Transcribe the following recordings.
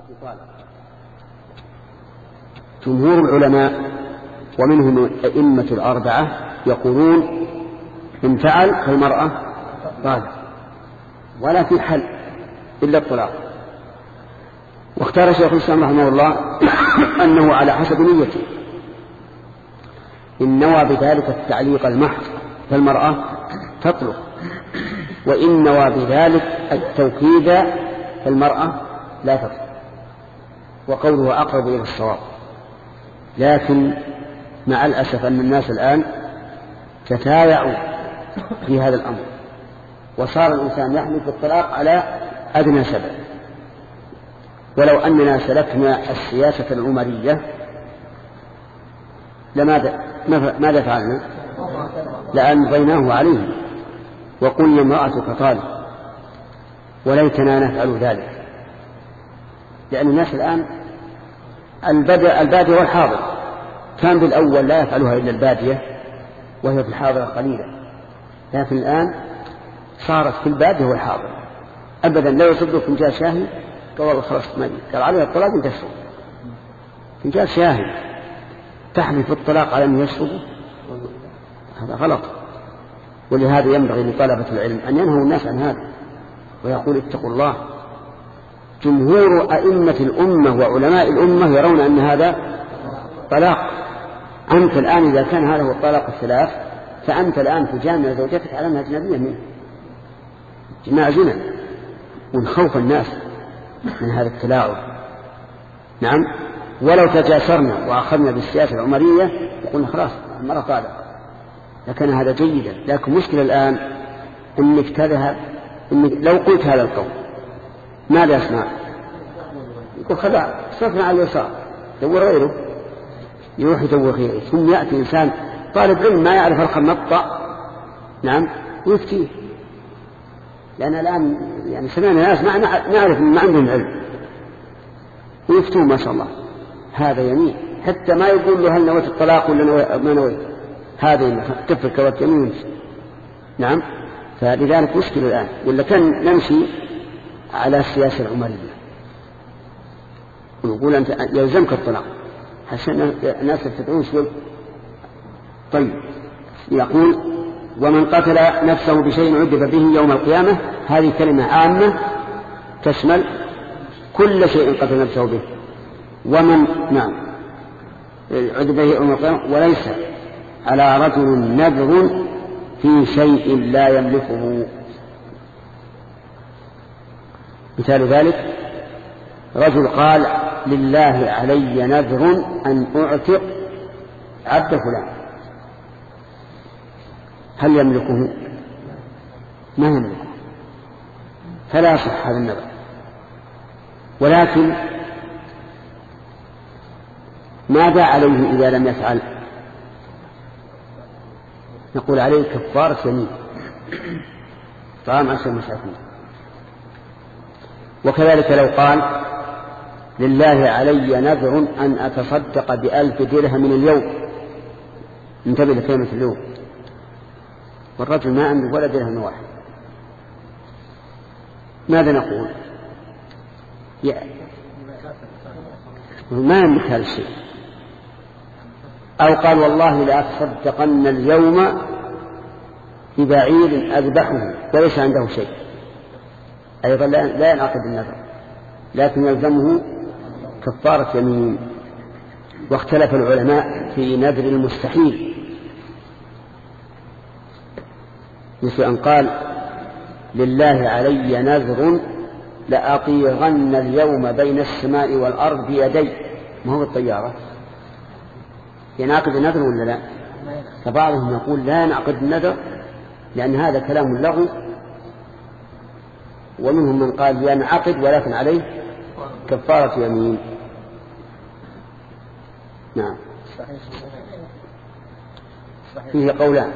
طالق. جمهور العلماء ومنهم الأئمة الأربعة يقولون إن فعل فالمرأة طالق ولا في حل إلا الطلاق. واختار شيخ الإسلام رحمه الله أنه على حسب نيته، إن نوى بذلك التعليق المحض فالمرأة تطلق، وإن نوى بذلك التوكيد فالمرأة لا تطلق، وقوله أقرب إلى الصواب. لكن مع الأسف أن الناس الآن تتايعوا في هذا الأمر، وصار الإنسان يحمل في الطلاق على أدنى سبب. ولو أننا سلكنا السياسة العمرية ماذا فعلنا؟ لأمضيناه عليه وقلنا امرأتك طالق، وليتنا نفعل ذلك. لأن الناس الآن البادية والحاضر، كان بالأول لا يفعلها إلا البادية وهي في الحاضر قليلا، لكن الآن صارت في البادية والحاضر أبدا لا يصدق فنجان شاهي قال والله خلاص قال عليها الطلاق أن تشرب فنجان شاهي تحلف الطلاق على أن يشرب، هذا غلط. ولهذا ينبغي لطلبة العلم أن ينهوا الناس عن هذا ويقول اتقوا الله. جمهور أئمة الأمة وعلماء الأمة يرون أن هذا طلاق. أنت الآن إذا كان هذا هو الطلاق الثلاث فأنت الآن تجامع زوجتك على أنها أجنبية منه، جماع زنا، ونخوف الناس من هذا التلاعب. نعم، ولو تجاسرنا وأخذنا بالسياسة العمرية وقلنا خلاص المرأة طالق لكان هذا جيدا. لكن مشكلة الآن أنك تذهب، إنك لو قلت هذا القول ماذا يصنع؟ يقول خلاص صرفنا على اليسار دور غيره، يروح يدور غيره. ثم يأتي إنسان طالب علم ما يعرف الخمطة، نعم، ويفتيه. لأن الآن يعني سمعنا ناس نعرف ما عندهم علم ويفتوه ما شاء الله. هذا يمين حتى ما يقول له هل نويت الطلاق ولا ما نويت، هذا كفر كوات يمين. نعم، فلذلك مشكلة الآن، ولا كان نمشي على السياسة العمرية ونقول أنت يلزمك الطلاق حسنا الناس تدعون شوي. طيب، يقول ومن قتل نفسه بشيء عذب به يوم القيامة، هذه كلمة عامة تشمل كل شيء قتل نفسه به. ومن نعم عذب به يوم القيامة، وليس على رجل نذر في شيء لا يملكه. مثال ذلك رجل قال لله علي نذر أن أعتق عبد فلان، هل يملكه؟ ما يملكه، فلا يصح هذا النذر. ولكن ماذا عليه إذا لم يفعل؟ نقول عليه كفارة يمين، طعام 10 مساكين. وكذلك لو قال لله علي نذر أن أتصدق ب1000 درهم من اليوم، انتبه لكلمة اليوم، والرجل ما عنده ولا درهم واحد، ماذا نقول؟ ما يملك هذا الشيء. أو قال والله لا أتصدقن اليوم ببعير أذبحه وليس عنده شيء، أيضا لا ينعقد النذر، لكن يلزمه كفارة يمين. واختلف العلماء في نذر المستحيل، مثل أن قال لله علي نذر لأطيرن اليوم بين السماء والأرض بيدي، ما هو الطيارة، ينعقد النذر ولا لا؟ فبعضهم يقول لا ينعقد النذر لأن هذا كلام لغو، ومنهم من قال ينعقد ولكن عليه كفارة يمين. نعم، فيه قولان.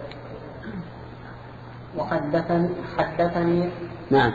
وحدثني نعم،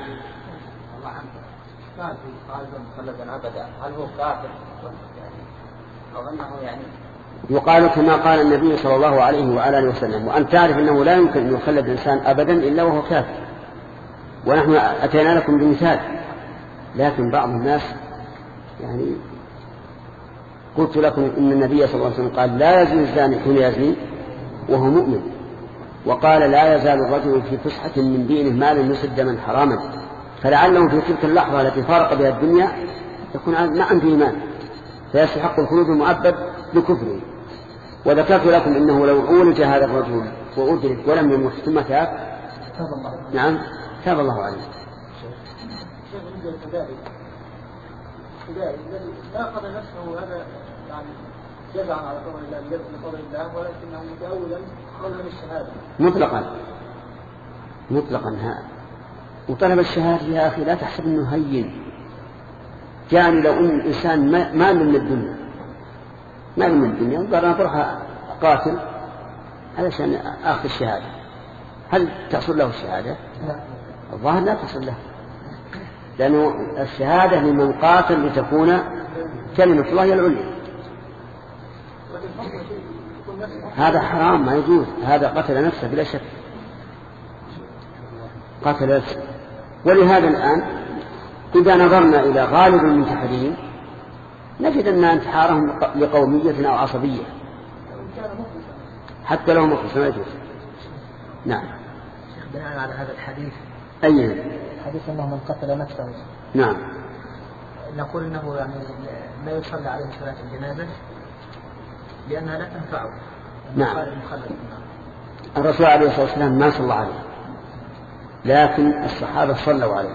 قال مخلدا أبدا، هل هو كافر أو أنه يعني يقال كما قال النبي صلى الله عليه وعلى آله وسلم، وأن تعرف أنه لا يمكن أن يخلد الإنسان أبدا إلا وهو كافر. ونحن أتينا لكم بمثال، لكن بعض الناس يعني قلت لكم إن النبي صلى الله عليه وسلم قال لا يزني الزاني حين يزني وهو مؤمن، وقال لا يزال الرجل في فسحة من دينه ما لم يسد من حراما، فلعله في تلك اللحظة التي فارق بها الدنيا يكون ما عنده إيمان فيستحق الخلود المؤبد لكفره. وذكرت لكم إنه لو عولج هذا الرجل وأدرك ولم يمت ثم تاب نعم تاب الله عليه. لا قضى نفسه هذا يعني جزعا على قضاء الله لقضاء الله، ولكنه متأولا قولا الشهادة مطلقا وطلب الشهادة يا أخي لا تحسب أنه هين. يعني لو أن الإنسان ما من الدنيا وقال أنا بروح قاتل علشان آخذ الشهادة، هل تحصل له الشهادة؟ الظاهر لا تحصل له، لأنه الشهادة لمن قاتل لتكون كلمة الله هي العليا. هذا حرام ما يجوز، هذا قتل نفسه بلا شك، قتل نفسه. ولهذا الآن إذا نظرنا إلى غالب المنتحرين نجد أن انتحارهم لقومية أو عصبية حتى لو مخلص ما يجوز. نعم. شيخ بناء على هذا الحديث حديث أنه من قتل نفسه نعم نقول أنه يعني لا يصلى عليه صلاة الجنازة لأنها لا تنفعه. نعم. الرسول عليه الصلاة والسلام ما صلى عليه، لكن الصحابة صلوا عليه،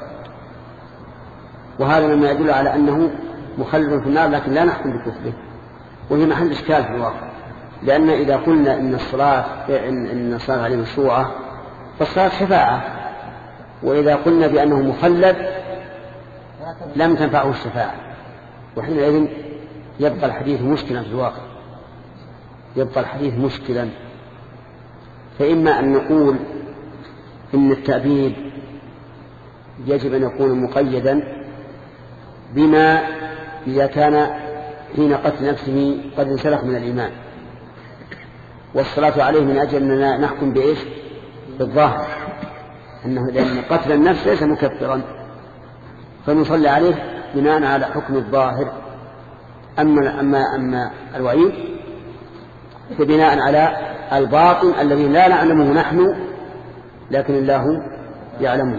وهذا مما يدل على أنه مخلد في النار، لكن لا نحكم بكفره، وهي محل إشكال في الواقع. لأن إذا قلنا إن الصلاة عليه مشروعة فالصلاة شفاعة، وإذا قلنا بأنه مخلد لم تنفعه الشفاعة، وحينئذ يبقى الحديث مشكلا في الواقع، يبقى الحديث مشكلا. فإما أن نقول إن التأبيد يجب أن يكون مقيدا بما إذا كان حين قتل نفسه قد انسلخ من الإيمان، والصلاة عليه من أجل أننا نحكم بإيش؟ بالظاهر، أنه لأن قتل النفس ليس مكفرا فنصلي عليه بناء على حكم الظاهر. أما الوعيد فبناء على الباطن الذي لا نعلمه نحن لكن الله يعلمه.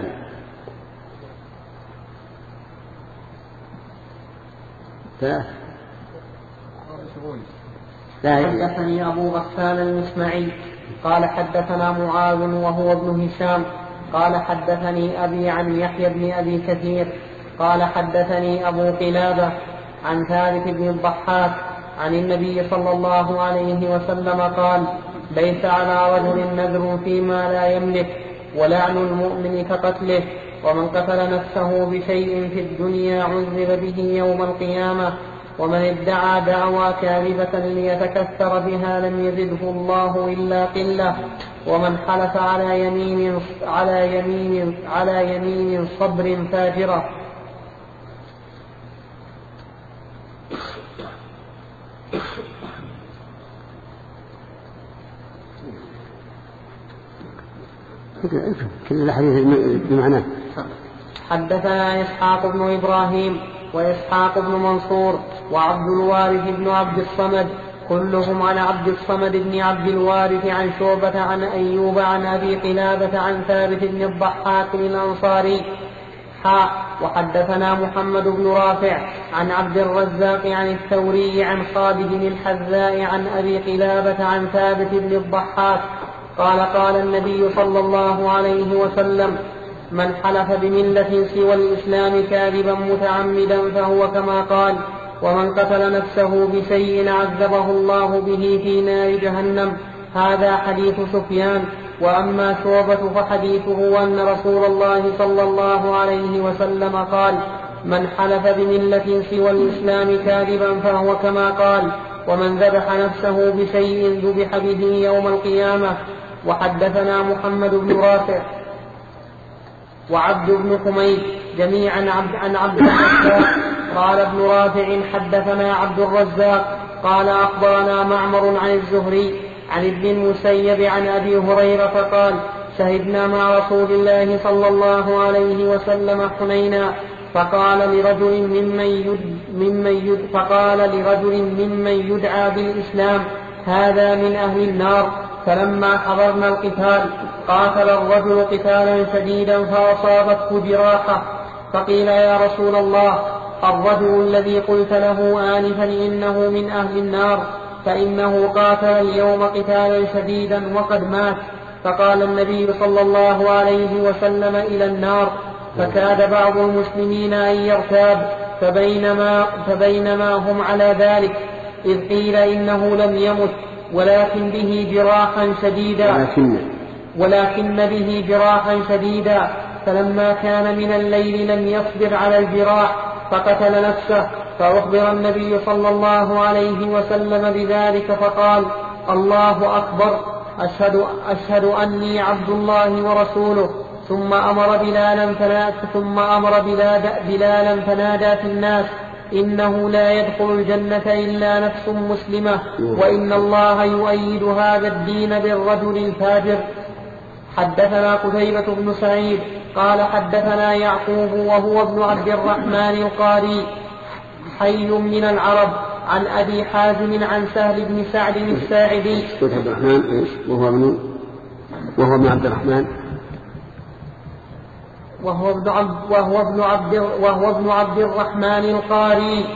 حدثني أبو غسان المسمعي قال حدثنا معاذ وهو ابن هشام قال حدثني أبي عن يحيى بن أبي كثير قال حدثني أبو قلابة عن ثابت بن الضحاك عن النبي صلى الله عليه وسلم قال ليس على رجل نذر فيما لا يملك ولعن المؤمن كقتله، ومن قتل نفسه بشيء في الدنيا عذب به يوم القيامة، ومن ادعى دعوى كاذبة ليتكثر بها لم يزده الله إلا قلة، ومن حلف على يمين صبر فاجرة. كل الحديث بمعناه. حدثنا إسحاق بن إبراهيم وإسحاق بن منصور وعبد الوارث بن عبد الصمد كلهم عن عبد الصمد بن عبد الوارث عن شعبة عن أيوب عن أبي قلابة عن ثابت بن الضحاك الأنصاري. وحدثنا محمد بن رافع عن عبد الرزاق عن الثوري عن خالد الحذاء عن أبي قلابة عن ثابت بن الضحاك قال قال النبي صلى الله عليه وسلم من حلف بملة سوى الإسلام كاذبا متعمدا فهو كما قال، ومن قتل نفسه بشيء عذبه الله به في نار جهنم. هذا حديث سفيان. وأما شعبة فحديثه أن رسول الله صلى الله عليه وسلم قال من حلف بملة سوى الإسلام كاذبا فهو كما قال، ومن ذبح نفسه بشيء ذبح به يوم القيامة. وحدثنا محمد بن رافع وعبد بن حميد جميعا عن عبد الرزاق قال ابن رافع حدثنا عبد الرزاق قال أخبرنا معمر عن الزهري عن ابن المسيب عن أبي هريرة قال شهدنا مع رسول الله صلى الله عليه وسلم حنينا فقال لرجل ممن يدعى بالإسلام: هذا من أهل النار. فلما حضرنا القتال قاتل الرجل قتالا شديدا فأصابته جراحة، فقيل: يا رسول الله، الرجل الذي قلت له آنفا إنه من أهل النار فإنه قاتل اليوم قتالا شديدا وقد مات. فقال النبي صلى الله عليه وسلم: إلى النار. فكاد بعض المسلمين أن يرتاب، فبينما هم على ذلك إذ قيل إنه لم يمت ولكن به جراحا شديدا، فلما كان من الليل لم يصبر على الجراح فقتل نفسه. فأخبر النبي صلى الله عليه وسلم بذلك فقال: الله أكبر، أشهد أني عبد الله ورسوله. ثم أمر بلالا فنادى في الناس: إنه لا يدخل الجنة إلا نفس مسلمة، وإن الله يؤيد هذا الدين بالرجل الفاجر. حدثنا قتيبة بن سعيد قال حدثنا يعقوب وهو ابن عبد الرحمن القاري حي من العرب عن أبي حازم عن سهل بن سعد الساعدي. عبد الرحمن وهو ابن عبد الرحمن وهو ابن عبد الرحمن القاري.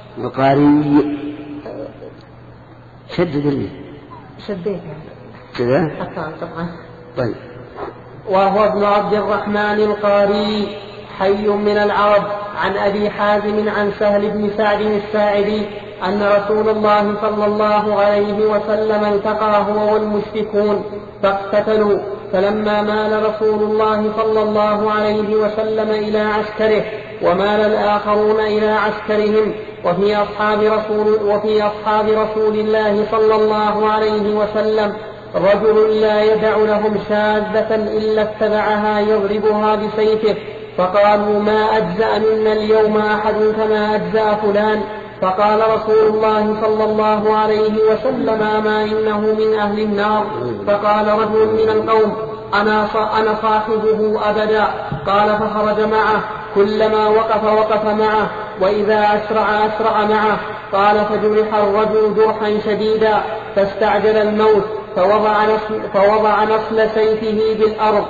شدد شديت كذا طبعا. طيب. وهو ابن عبد الرحمن القاري حي من العرب عن أبي حازم عن سهل بن سعد الساعدي أن رسول الله صلى الله عليه وسلم التقى هو والمشركون فاقتتلوا. فلما مال رسول الله صلى الله عليه وسلم إلى عسكره ومال الآخرون إلى عسكرهم وفي أصحاب رسول الله صلى الله عليه وسلم رجل لا يدع لهم شاذة إلا اتبعها يضربها بسيفه، فقالوا: ما أجزأ منا اليوم أحد كما أجزأ فلان. فقال رسول الله صلى الله عليه وسلم: أما إنه من أهل النار. فقال رجل من القوم: أنا صاحبه أبدا. قال: فخرج معه، كلما وقف معه، وإذا أسرع معه. قال: فجرح الرجل جرحا شديدا فاستعجل الموت، فوضع نصل سيفه بالأرض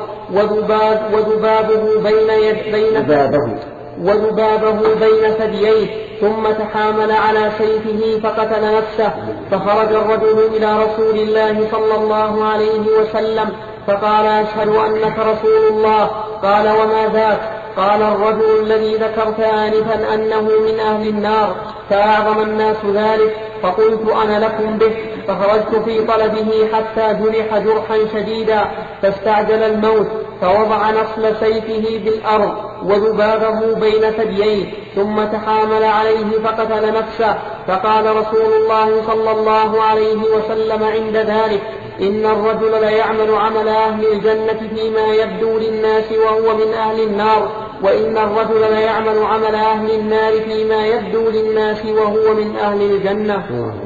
وذبابه بين ثدييه، ثم تحامل على سيفه فقتل نفسه. فخرج الرجل إلى رسول الله صلى الله عليه وسلم فقال: أشهد أنك رسول الله. قال: وما ذاك؟ قال: الرجل الذي ذكرت آنفا أنه من أهل النار. فأعظم الناس ذلك، فقلت أنا لكم به. فخرجت في طلبه حتى جرح جرحا شديدا فاستعجل الموت، فوضع نصل سيفه بالأرض وذبابه بين ثدييه، ثم تحامل عليه فقتل نفسه. فقال رسول الله صلى الله عليه وسلم عند ذلك: إن الرجل ليعمل عمل أهل الجنة فيما يبدو للناس وهو من أهل النار، وإن الرجل ليعمل عمل أهل النار فيما يبدو للناس وهو من أهل الجنة.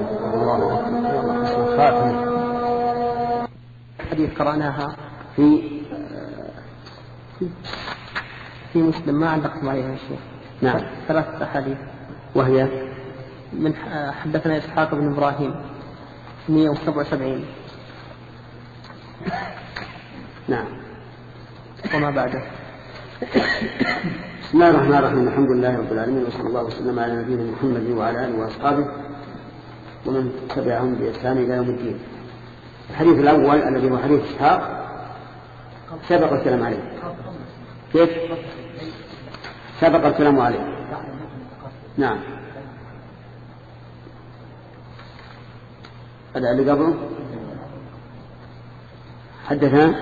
حديث قرأناها في مسلم ما علقتم عليها يا شيخ. نعم. 3 أحاديث، وهي من حدثنا إسحاق بن إبراهيم 177. نعم. وما بعده. بسم الله الرحمن الرحيم. الحمد لله رب العالمين، وصلى الله وسلم على نبينا محمد وعلى آله وأصحابه ومن تبعهم بإحسان إلى يوم الدين. الحديث الأول الذي هو حديث إسحاق سبق الكلام عليه. كيف؟ سبق الكلام عليه. نعم. هذا اللي قبله حدثنا.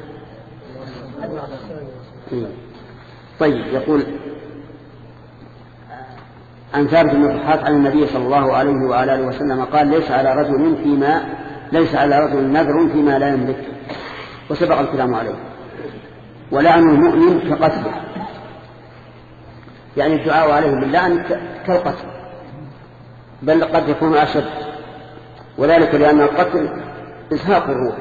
طيب. يقول عن ثابت بن الضحاك عن النبي صلى الله عليه وعلى آله وسلم قال: ليس على رجل نذر فيما لا يملك، وسبق الكلام عليه. ولعن المؤمن كقتله، يعني الدعاء عليه باللعن كالقتل، بل قد يكون أشد، وذلك لأن القتل إزهاق الروح،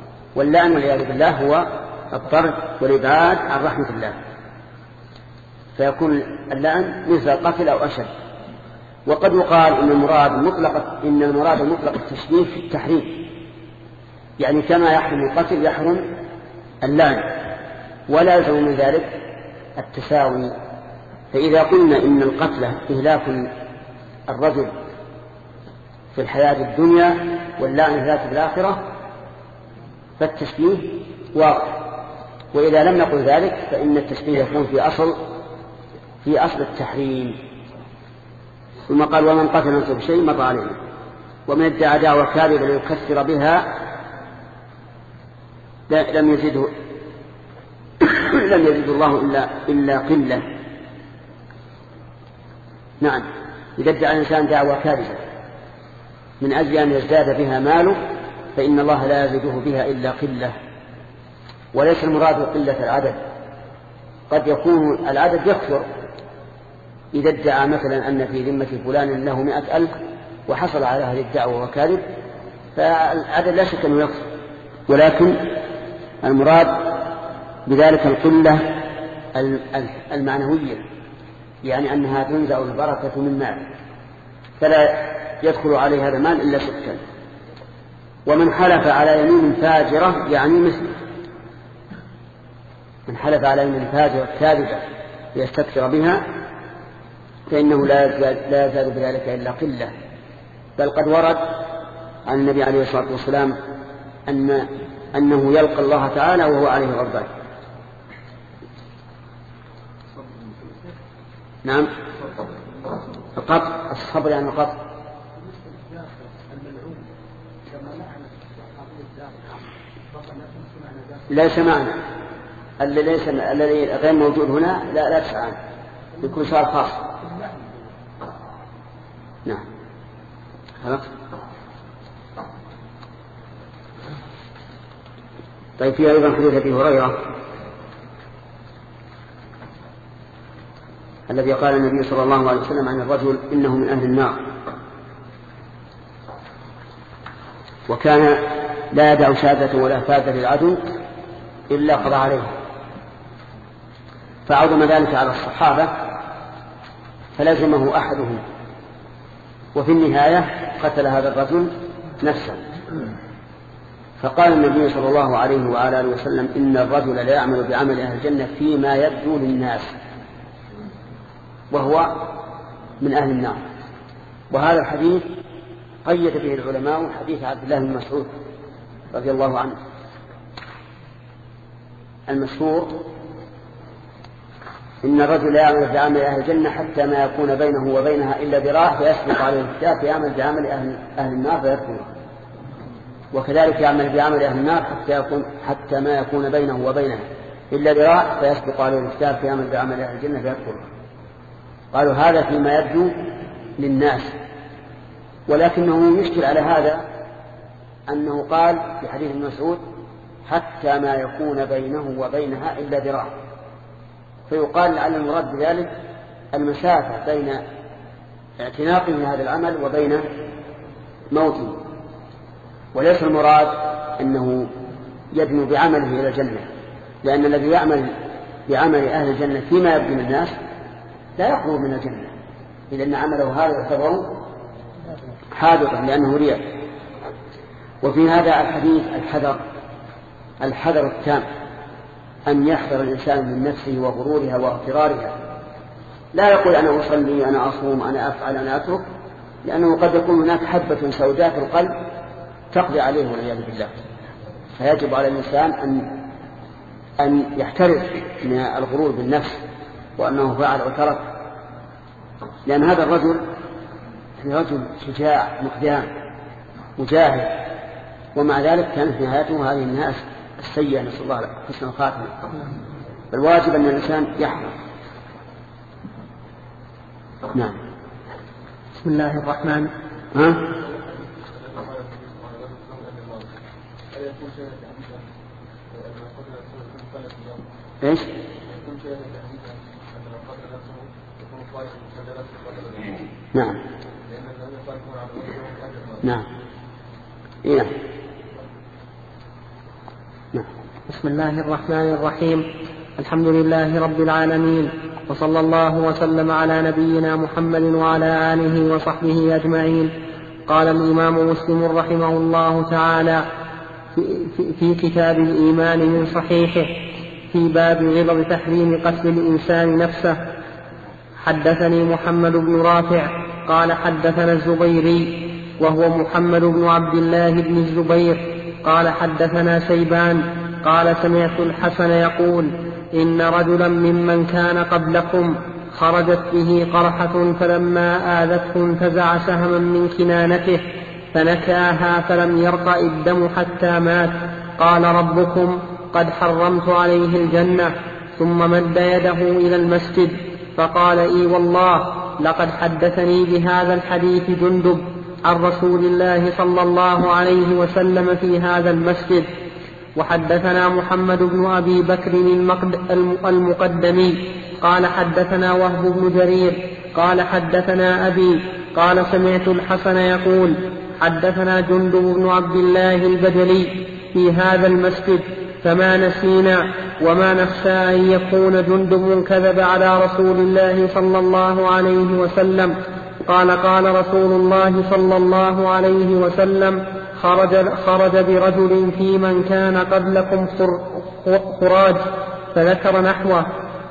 واللعن والعياذ بالله هو الطرد والإبعاد عن رحمة الله. فيكون اللعن مثل القتل أو أشد. وقد يقال إن المراد مطلق التشبيه في التحريم، يعني كما يحرم القتل يحرم اللعن، ولا يلزم من ذلك التساوي. فإذا قلنا إن القتل إهلاك الرجل في الحياة الدنيا واللعن إهلاك في الآخرة فالتشبيه واضح. وإذا لم نقل ذلك فإن التشبيه يكون في أصل التحريم. ثم قال ومن قتل نفسه بشيء مر عليه ومن ادعى دعوى كاذبة ليكفر بها لم يزده الله إلا قلة. نعم، إذا ادعى الإنسان دعوى كاذبة من أجل أن يزداد بها ماله فإن الله لا يزده بها إلا قلة. وليس المراد قلة العدد، قد يكون العدد يكثر. إذا ادعى مثلا أن في ذمة فلان له 100,000 وحصل على هذه الدعوة وكاذب فالعدد لا شك أنه يكثر، ولكن المراد بذلك القلة المعنوية، يعني أنها تنزع البركة من مال فلا يدخل عليه هذا المال إلا سكا. ومن حلف على يمين فاجرة يعني مثل من حلف على يمين فاجرة كاذبة ليستكثر بها فإنه لا يزال بذلك إلا قلة. بل قد ورد عن النبي عليه الصلاة والسلام أنه يلقى الله تعالى وهو عليه غضبان. نعم، الصبر يعني القطع. ليس معنى الذي غير موجود هنا لا تسعى يكون صار خاص. نعم خلاص. طيب في أيضا حديث أبي هريرة الذي قال النبي صلى الله عليه وسلم عن الرجل إنه من أهل النار، وكان لا يدع شاذة ولا فاذة للعدو إلا قضى عليه، فعظم ذلك على الصحابة فلزمه أحدهم، وفي النهاية قتل هذا الرجل نفسه. فقال النبي صلى الله عليه وعلى آله وسلم إن الرجل لا يعمل بعمل أهل الجنة فيما يبدو للناس وهو من أهل النار. وهذا الحديث قيد به العلماء حديث عبد الله بن مسعود رضي الله عنه المشهور إن الرجل لا يعمل بعمل أهل الجنة حتى ما يكون بينه وبينها إلا ذراع فيسبق عليه الكتاب فيعمل بعمل أهل النار فيدخلها، وكذلك يعمل بعمل أهل النار حتى ما يكون بينه وبينها إلا ذراع فيسبق عليه الكتاب فيعمل بعمل أهل الجنة فيدخلها. قالوا هذا فيما يبدو للناس، ولكنه يشكل على هذا أنه قال في حديث ابن مسعود حتى ما يكون بينه وبينها إلا ذراع، فيقال لعل المراد بذلك المسافة بين اعتناقه لهذا العمل وبين موته، وليس المراد أنه يدنو بعمله إلى الجنة، لأن الذي يعمل بعمل أهل الجنة فيما يبدو للناس لا يخرج من الجنة، لأن عمله هذا يعتبر حادثا لأنه رياء. وفي هذا الحديث الحذر التام أن يحذر الإنسان من نفسه وغرورها واغترارها، لا يقول أنا أصلي أنا أصوم أنا أفعل أنا أترك، لأنه قد يكون هناك حبة سوداء في القلب تقضي عليه والعياذ بالله. فيجب على الإنسان أن يحترز من الغرور بالنفس وأنه فعل وترك، لأن هذا الرجل رجل شجاع مقدام مجاهد، ومع ذلك كانت نهايته هذه النهاية السيئة، نسأل الله حسن الخاتمة. فالواجب أن الإنسان يحذر. نعم. بسم الله الرحمن. ايش؟ نعم. نعم. إيه. نعم. بسم الله الرحمن الرحيم. الحمد لله رب العالمين، وصلى الله وسلم على نبينا محمد وعلى آله وصحبه أجمعين. قال الإمام مسلم رحمه الله تعالى في كتاب الإيمان من صحيحه في باب غلظ تحريم قتل الإنسان نفسه: حدثني محمد بن رافع قال حدثنا الزبيري وهو محمد بن عبد الله بن الزبير قال حدثنا شيبان قال سمعت الحسن يقول: إن رجلا ممن كان قبلكم خرجت به قرحة فلما آذته انتزع سهما من كنانته فنكاها فلم يرقى الدم حتى مات. قال: ربكم قد حرمت عليه الجنة. ثم مد يده إلى المسجد فقال: إي والله لقد حدثني بهذا الحديث جندب عن رسول الله صلى الله عليه وسلم في هذا المسجد. وحدثنا محمد بن أبي بكر المقدمي قال حدثنا وهب بن جرير قال حدثنا أبي قال سمعت الحسن يقول: حدثنا جندب بن عبد الله البجلي في هذا المسجد، فما نسينا وما نخشى أن يكون جندب كذب على رسول الله صلى الله عليه وسلم. قال: قال رسول الله صلى الله عليه وسلم: خرج برجل في من كان قبلكم خراج، فذكر نحوه.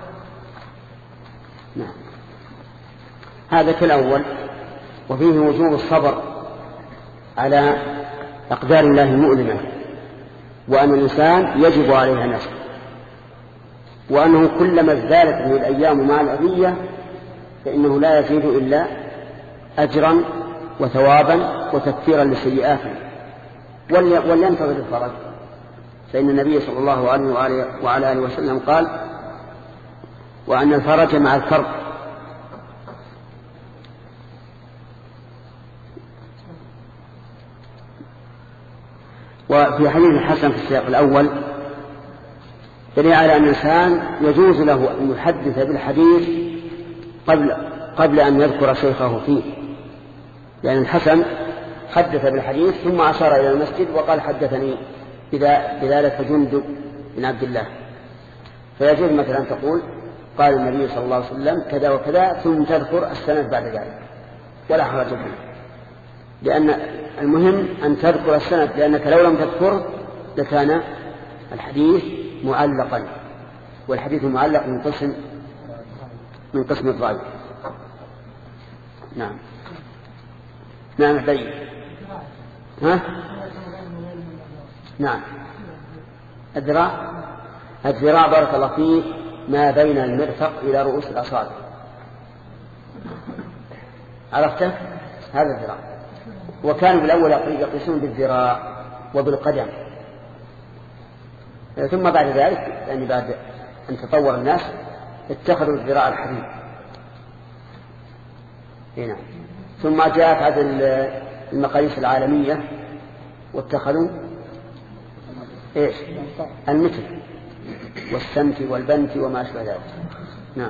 نعم. هذا كالأول، وفيه وجوب الصبر على أقدار الله المؤلمة، وأن الإنسان يجب عليها نفسه، وأنه كلما ازدادت به الأيام مع الأذية فإنه لا يزيد إلا أجرا وثوابا وتكفيرا لسيئاته، ولينتظر الفرج. فإن النبي صلى الله عليه وعلى آله وسلم قال: وأن الفرج مع الكرب. وفي حديث الحسن في السياق الأول دليل على أن الإنسان يجوز له أن يحدث بالحديث قبل أن يذكر شيخه فيه، لأن الحسن حدث بالحديث ثم أشار إلى المسجد وقال: حدثني بذلك جندب بن عبد الله. فيجوز مثلا تقول: قال النبي صلى الله عليه وسلم كذا وكذا، ثم تذكر السند بعد ذلك، ولا حرج فيه، لأن المهم أن تذكر السند، لأنك لو لم تذكره لكان الحديث معلقا، والحديث المعلق من قسم الضعيف. نعم. نعم طيب. ها؟ نعم. الذراع بارك الله فيه ما بين المرفق إلى رؤوس الأصابع، عرفته؟ هذا الذراع. وكانوا بالأول يقيسون بالذراع وبالقدم، ثم بعد ذلك يعني بعد أن تطور الناس اتخذوا الذراع الحديد. هنا ثم جاءت هذه المقاييس العالمية واتخذوا ايش؟ المتر والسنت والبنت وما أشبه ذلك. نعم.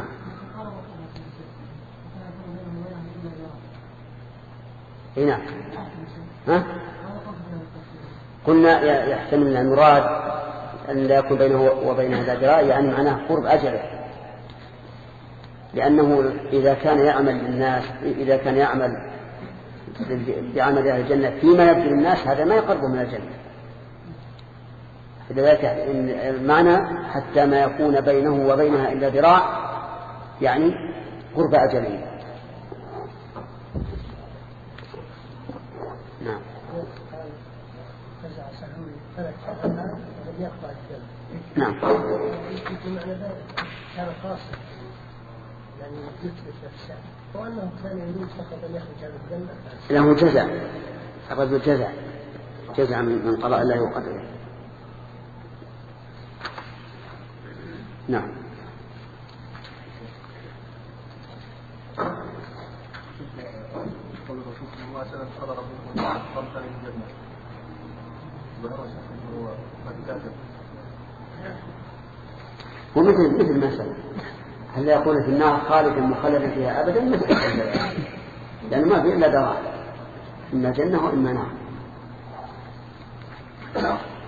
هنا قلنا يحتمل أن المراد أن لا يكون بينه وبينها ذراع، يعني معناه قرب أجله، لأنه إذا كان يعمل بعمل أهل الجنة فيما يبدو للناس هذا ما يقرب من الجنة. لذلك المعنى حتى ما يكون بينه وبينها إلا ذراع، يعني قرب أجله. نعم. نعم. له جزع، الرجل جزع من قضاء الله وقدره. نعم. ومثل ما سأل هل يكون في النار خالدا مخلدا فيها أبدا، مثل لأنه ما في إلا دراء، إما جنة وإما نار.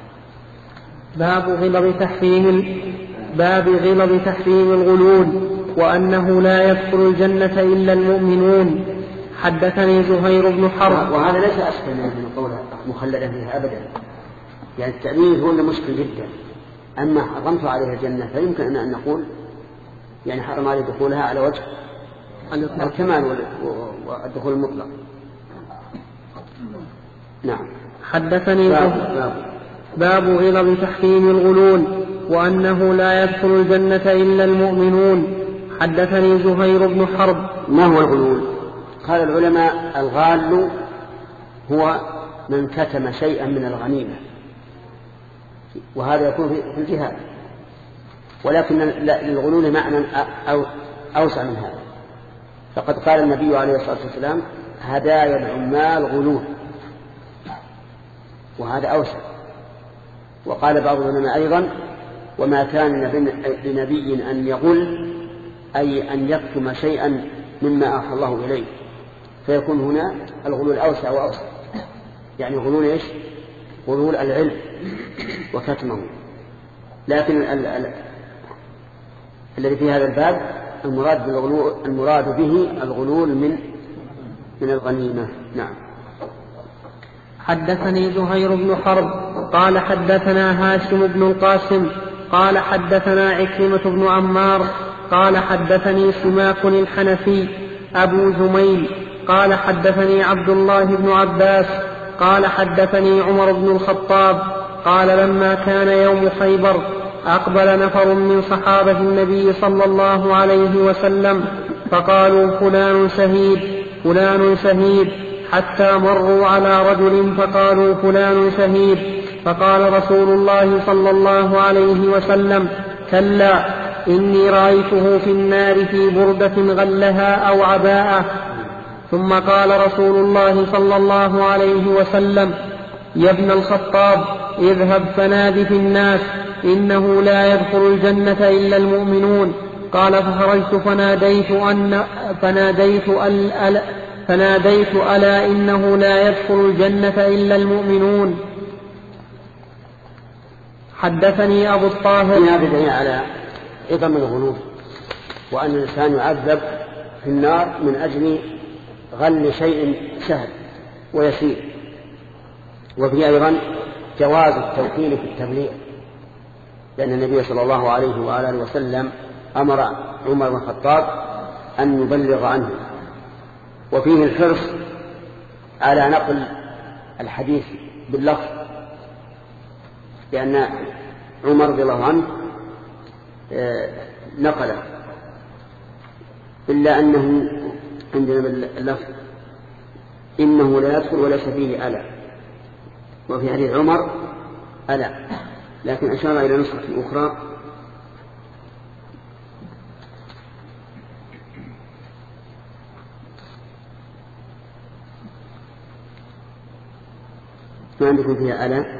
باب غلظ تحريم الغلول. وأنه لا يدخل الجنة إلا المؤمنون. حدثني زهير بن حرب. وهذا ليس أسهل من قوله مخلدا فيها أبدا، يعني التأمين هو اللي مشكل جدا. أما حرمت عليها الجنة فيمكن أن نقول يعني حرم عليه دخولها على وجه الكمال والدخول المطلق. نعم. حدثني باب غلظ تحريم الغلول وأنه لا يدخل الجنة إلا المؤمنون. حدثني زهير بن حرب. ما هو الغلول؟ قال العلماء الغال هو من كتم شيئا من الغنيمة، وهذا يكون في الجهاد، ولكن للغلول معنى أوسع من هذا. فقد قال النبي عليه الصلاة والسلام هدايا العمال غلول، وهذا أوسع. وقال بعض العلماء أيضا وما كان لنبي أن يغل أي أن يكتم شيئا مما أوحى الله إليه، فيكون هنا الغلول أوسع وأوسع، يعني غلول إيش؟ غلول العلم وكتمه. لكن الذي في هذا الباب المراد به الغلول من الغنيمة. نعم. حدثني زهير بن حرب قال حدثنا هاشم بن القاسم قال حدثنا عكرمة بن عمار قال حدثني سماك الحنفي أبو زميل قال حدثني عبد الله بن عباس قال حدثني عمر بن الخطاب قال لما كان يوم خيبر أقبل نفر من صحابة النبي صلى الله عليه وسلم فقالوا فلان شهيد فلان شهيد، حتى مروا على رجل فقالوا فلان شهيد، فقال رسول الله صلى الله عليه وسلم كلا إني رأيته في النار في بردة غلها أو عباءة. ثم قال رسول الله صلى الله عليه وسلم يا ابن الخطاب اذهب فنادي في الناس إنه لا يدخل الجنة إلا المؤمنون. قال فخرجت فناديت ألا إنه لا يدخل الجنة إلا المؤمنون. حدثني أبو الطاهر. هذا دليل على عظم الغلول، وأن الإنسان يعذب في النار من أجل غل شيء سهل ويسير. وفي أيضا جواز التوكيل في التبليغ، لأن النبي صلى الله عليه وآله وسلم أمر عمر بن الخطاب أن يبلغ عنه. وفيه الحرص على نقل الحديث باللفظ، لأن عمر رضي الله عنه نقله، إلا أنه عندنا باللفظ إنه لا يدخل وليس فيه ألا، وفي حديث عمر ألا، لكن أشار إلى نسخة أخرى ما عندكم فيها ألا.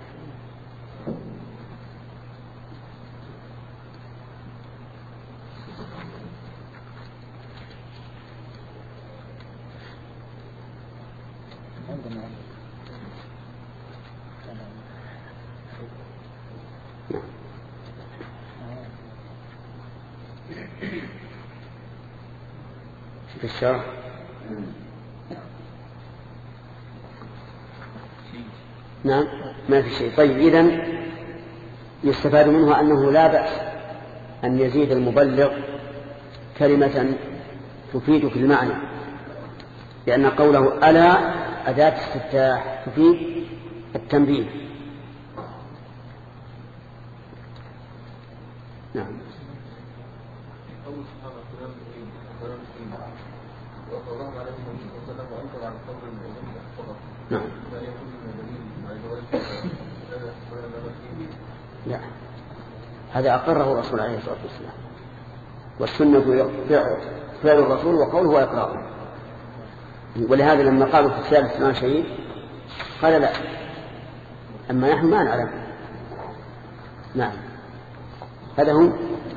في الشرح نعم ما في شيء. طيب إذن يستفاد منه أنه لا بأس أن يزيد المبلغ كلمة تفيد في المعنى، لأن قوله ألا أداة استفتاح تفيد التنبيه. نعم. نعم. لا، هذا أقره الرسول عليه الصلاة والسلام، والسنة فعل الرسول وقوله وإقراره. ولهذا لما قالوا في الثالث فلان شهيد قال لا، أما نحن ما نعلم. نعم هذا هو.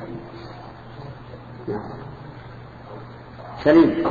نعم سليم.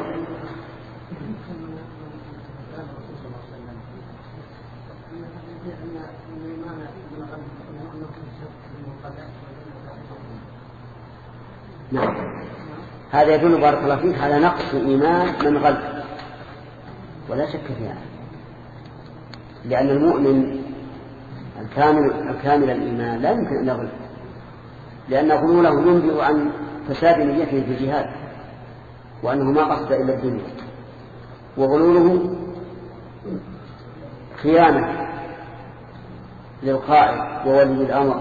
نعم هذا يدل بارك الله فيك على نقص إيمان من غلب، ولا شك فيها، لأن المؤمن الكامل الإيمان لا يمكن أن يغلب، لأن غلوله ينبئ عن فساد نيته في الجهاد، وأنه ما قصد إلا الدنيا، وغلوله خيانة للقائد وولي الأمر،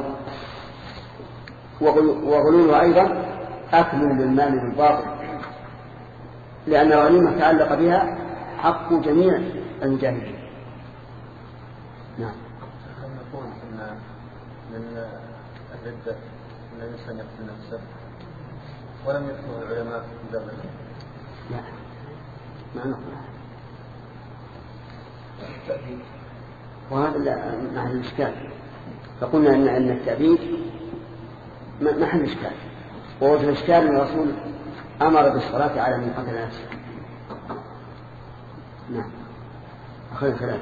وغلوله أيضا أكل للمال بالباطل، لأن الغنيمة تعلق بها حق جميع المجاهدين. نعم. نقول إن من الردة أن الإنسان يقتل نفسه ولم يذكره العلماء في ذلك. لا، ما نقول. وهذا محل الإشكال، فقلنا أن التأبيد محل إشكال، ووجه الإشكال أن الرسول أمر بالصلاة على من قتل نفسه. نعم. أخذ الكلام.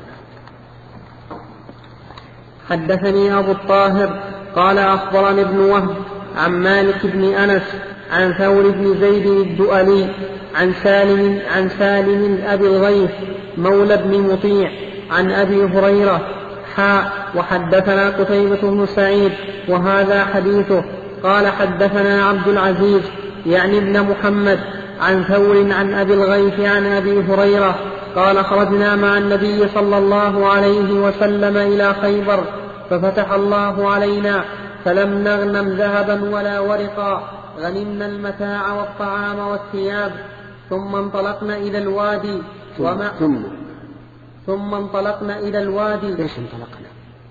حدثني أبو الطاهر قال أخبرني ابن وهب عن مالك بن أنس عن ثور بن زيد الدؤلي عن سالم أبي الغيث مولى بن مطيع عن أبي هريرة وحدثنا قتيبة بن سعيد وهذا حديثه. قال حدثنا عبد العزيز يعني ابن محمد عن ثور عن أبي الغيث عن أبي هريرة قال خرجنا مع النبي صلى الله عليه وسلم إلى خيبر ففتح الله علينا فلم نغنم ذهبا ولا ورقا، غنمنا المتاع والطعام والثياب، ثم انطلقنا إلى الوادي ثم انطلقنا إلى الوادي. ليش انطلقنا؟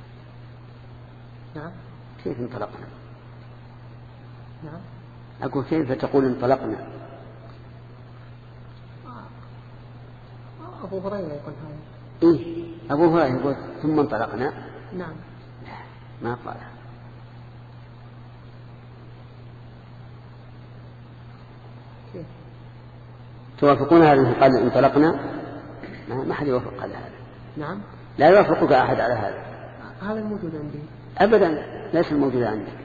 نعم. كيف انطلقنا؟ نعم. أقول كيف تقول انطلقنا؟ أبو هريرة يقول هذا. إيه أبو هريرة يقول ثم انطلقنا. نعم. ما قال. كيف توافقون على أنه قال انطلقنا؟ ما حد يوافق على هذا. نعم. لا يوافقك أحد على هذا. هذا الموجود عندي. أبدا ليس الموجود عندك.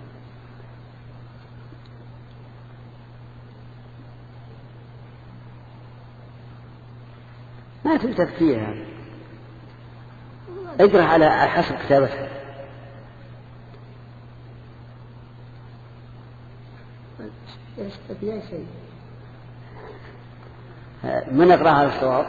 ما تلتفت فيها، اقرأ على حسب كتابتها. ايش في أي شيء؟ من اقرأ على الصواب؟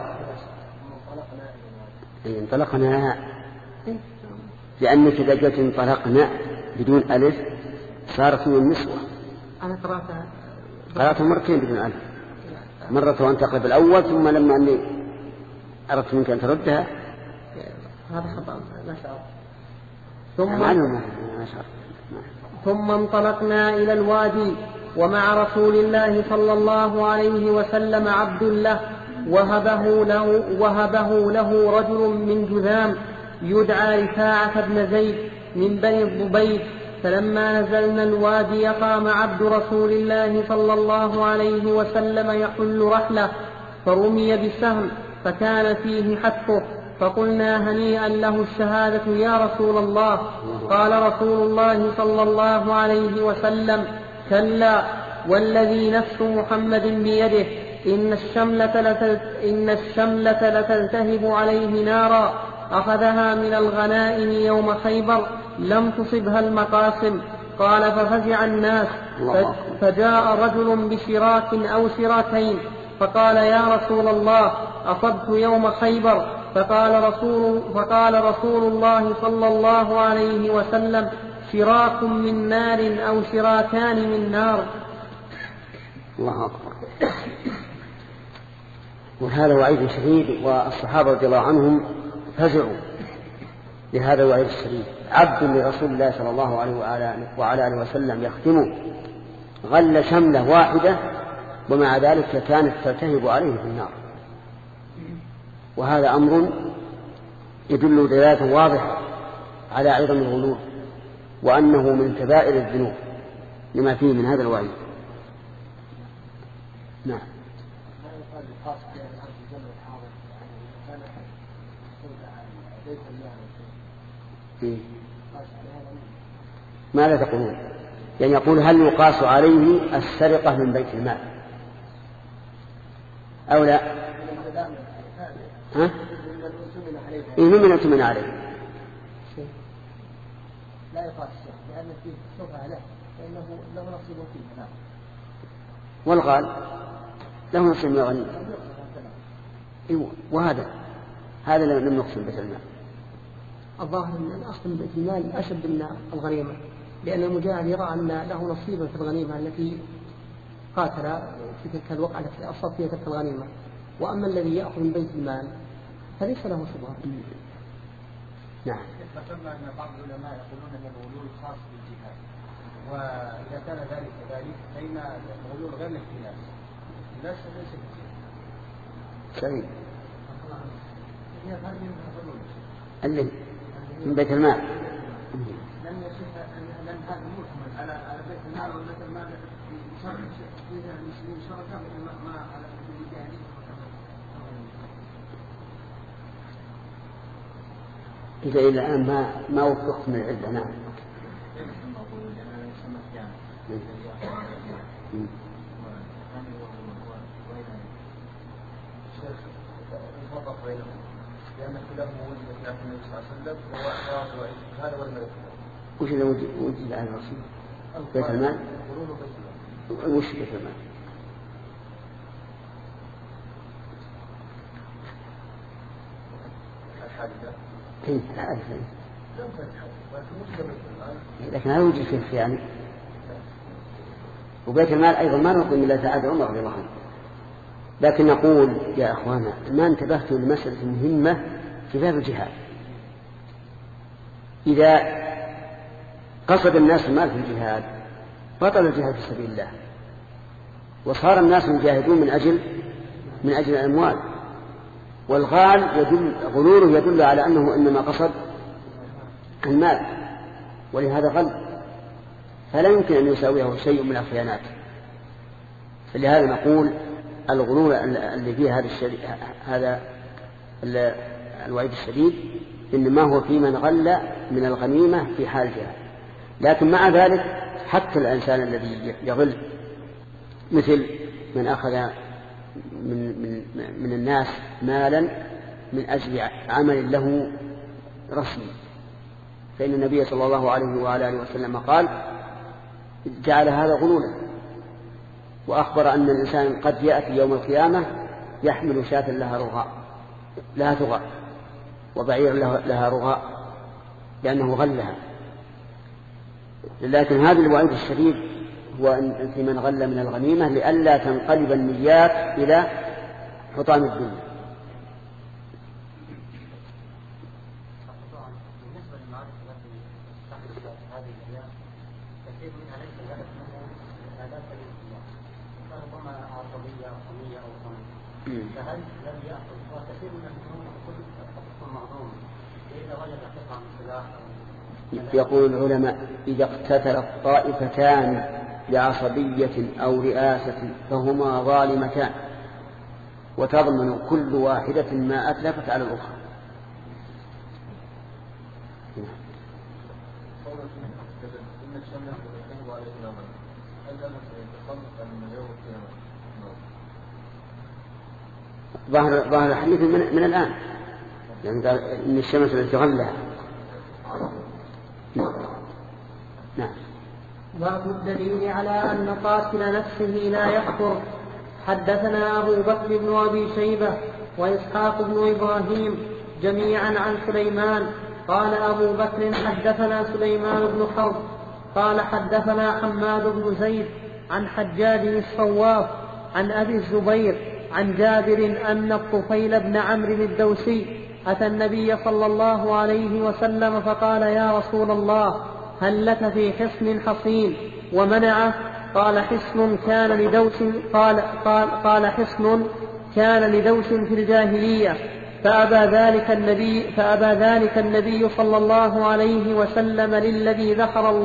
انطلقنا، لأنك إذا جئت انطلقنا بدون ألف صارت من النسوة. أنا قرأتها مرتين بدون ألف، مرة وأن تقلب الأول، ثم لما أني أردت منك أن تردها. هذا خطأ ما شاء الله. ثم انطلقنا إلى الوادي ومع رسول الله صلى الله عليه وسلم عبد له وهبه له رجل من جذام يدعى رفاعة بن زيد من بني الضبيب. فلما نزلنا الوادي قام عبد رسول الله صلى الله عليه وسلم يحل رحله فرمي بسهم فكان فيه حتفه، فقلنا هنيئا له الشهادة يا رسول الله. قال رسول الله صلى الله عليه وسلم كلا والذي نفس محمد بيده إن الشملة لتلتهب عليه نارا أخذها من الغنائم يوم خيبر لم تصبها المقاسم. قال ففزع الناس فجاء رجل بشراك أو شراكين فقال يا رسول الله أصبت يوم خيبر. فقال رسول الله صلى الله عليه وسلم شراك من نار أو شراكان من نار. الله أكبر. وهذا وعيد شديد، والصحابة رضي الله عنهم فزعوا لهذا الوعيد الشديد. عبد لرسول الله صلى الله عليه وعلى آله وسلم يختمه غل شملة واحدة، ومع ذلك كانت تلتهب عليه في النار. وهذا أمر يدل دلالة واضحة على عظم الغلول، وأنه من كبائر الذنوب لما فيه من هذا الوعيد. نعم. ماذا تقولون؟ يعني يقول هل يقاس عليه السرقة من بيت المال أو لا؟ ها؟ ممن اؤتمن عليه لا يقاس لأن فيه شبهة له فإنه له نصيب فيه. نعم. والغال له نصيب من الغنيمة. وهذا لم نقسم بيت المال. الظاهر أن الأصل من بيت المال أشد من الغنيمة، لأن المجاهد يرى أن له نصيبا في الغنيمة التي قاتل في تلك الوقعة التي أصاب فيها تلك الغنيمة، وأما الذي يأخذ من بيت المال فليس له شبهة. نعم. ذكرنا أن بعض العلماء يقولون أن الغلول خاص بالجهاد، وإذا كان ذلك كذلك فإن الغلول غير الاختلاف ليس بالجهاد. سعيد اللي من بيت المال لم يصح أن هذا محمل على بيت المال وبيت المال شرط فيها المسلمين شرطا ما على الجهاد. إذا إلى الآن ما وفقت من العدة. نعم. لأن كلهم وجد في النبي صلى الله عليه وسلم وهو أحراف هذا والملك. وش إذا وجد على الرسول؟ بيت المال؟ وش بيت المال؟ لكن هذا وجد فيه يعني. وبيت المال أيضا ما نقول إلا سعادة عمر رضي الله عنه. لكن نقول يا أخوانا ما انتبهتوا لمسألة مهمة في باب الجهاد. إذا قصد الناس المال في الجهاد بطل الجهاد في سبيل الله، وصار الناس يجاهدون من أجل الأموال. والغال غلوله يدل على أنه إنما قصد المال، ولهذا غل، فلا يمكن أن يساويه شيء من الخيانات. فلهذا نقول الغلول اللي فيه هذا الوعيد الشديد إنما هو في من غل من الغنيمة في حال جهاد. لكن مع ذلك حتى الإنسان الذي يغل مثل من أخذ من الناس مالا من أجل عمل له رسمي، فإن النبي صلى الله عليه وآله وسلم قال جعل هذا غلولا، وأخبر أن الإنسان قد يأتي يوم القيامة يحمل شاة لها ثغاء وبعير لها رغاء لأنه غلها. لكن هذا الوعيد الشديد هو أن في من غل من الغنيمة لئلا تنقلب النيات إلى حطام الدنيا. فهل لم يأخذ وكثير من الحكم المعظوم إذا وجد قطعا من سلاح؟ يقول العلماء إذا اقتتلت طائفتان بعصبية أو رئاسة فهما ظالمتان وتضمن كل واحدة ما أتلفت على الأخرى. ظاهر الحديث من الآن، يعني قال إن الشمس التي غلها. نعم. باب الدليل على أن قاتل نفسه لا يكفر. حدثنا أبو بكر بن أبي شيبة وإسحاق بن إبراهيم جميعا عن سليمان قال أبو بكر حدثنا سليمان بن حرب قال حدثنا حماد بن زيد عن حجاج الصواف عن أبي الزبير عن جابر أن الطفيل بن عمرو الدوسي أتى النبي صلى الله عليه وسلم فقال يا رسول الله هل لك في حصن حصين ومنعه؟ قال حصن كان لدوس قال حصن كان لدوس في الجاهلية فأبى ذلك النبي صلى الله عليه وسلم للذي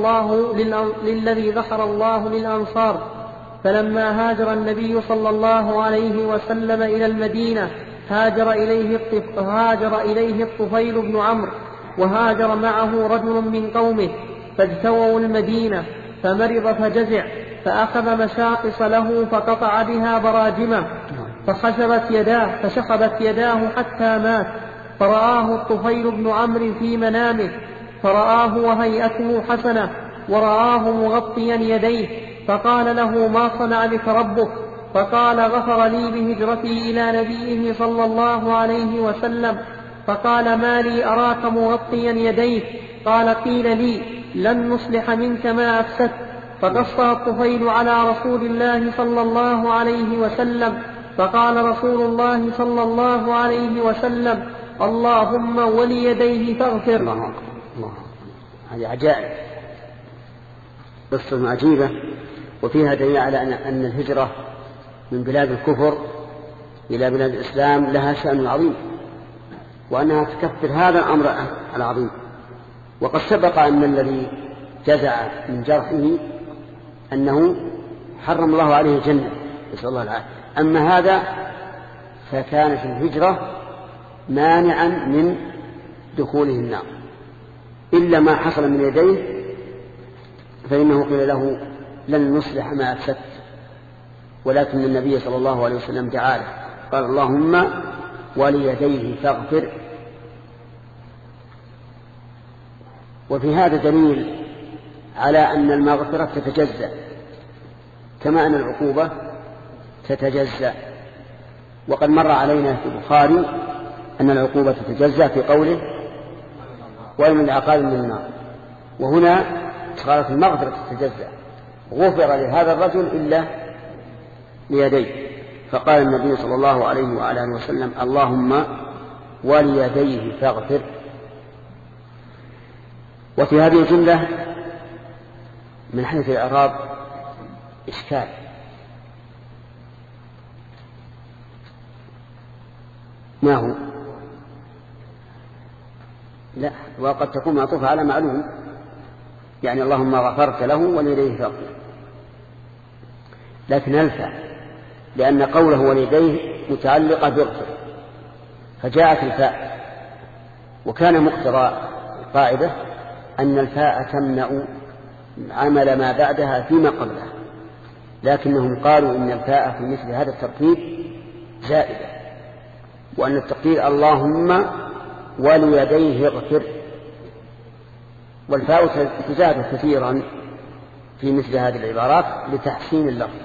ذكر الله للأنصار. فلما هاجر النبي صلى الله عليه وسلم إلى المدينة هاجر إليه الطفيل بن عمرو وهاجر معه رجل من قومه فاجتووا المدينة فمرض فجزع فأخذ مشاقص له فقطع بها براجمه فشخبت يداه حتى مات. فرآه الطفيل بن عمرو في منامه فرآه وهيئته حسنة ورآه مغطيا يديه فقال له ما صنع بك ربك؟ فقال غفر لي بهجرتي إلى نبيه صلى الله عليه وسلم. فقال ما لي أراك مغطيا يديك؟ قال قيل لي لن نصلح منك ما أفسدت. فقصها الطفيل على رسول الله صلى الله عليه وسلم فقال رسول الله صلى الله عليه وسلم اللهم وليديه فاغفر. الله هذه عجائب، قصة عجيبة، وفيها دليل على أن الهجرة من بلاد الكفر إلى بلاد الإسلام لها شأن عظيم، وأنها تكفر هذا الأمر العظيم. وقد سبق أن الذي جزع من جرحه أنه حرم الله عليه الجنة، نسأل الله العافية. أما هذا فكانت الهجرة مانعا من دخوله النار، إلا ما حصل من يديه فإنه قيل له لن نصلح ما أفسدت، ولكن النبي صلى الله عليه وسلم دعا له قال اللهم وليديه فاغفر. وفي هذا دليل على أن المغفرة تتجزأ كما أن العقوبة تتجزأ. وقد مر علينا في البخاري أن العقوبة تتجزأ في قوله وإن العقاب من النار، وهنا قالت المغفرة تتجزأ، غفر لهذا الرجل إلا ليديه، فقال النبي صلى الله عليه وعلى آله وسلم اللهم وليديه فاغفر. وفي هذه الجملة من حيث الإعراب إشكال، ما هو؟ لا، وقد تكون معطوفة على معلوم، يعني اللهم غفرت له وليديه فاغفر، لكن الفا لأن قوله وليديه متعلقة باغفر فجاءت الفاء، وكان مقتضى القاعدة أن الفاء تمنع عمل ما بعدها فيما قبلها، لكنهم قالوا إن الفاء في مثل هذا الترتيب زائدة، وأن التقدير اللهم وليديه اغفر، والفاء تزاد كثيرا في مثل هذه العبارات لتحسين اللفظ.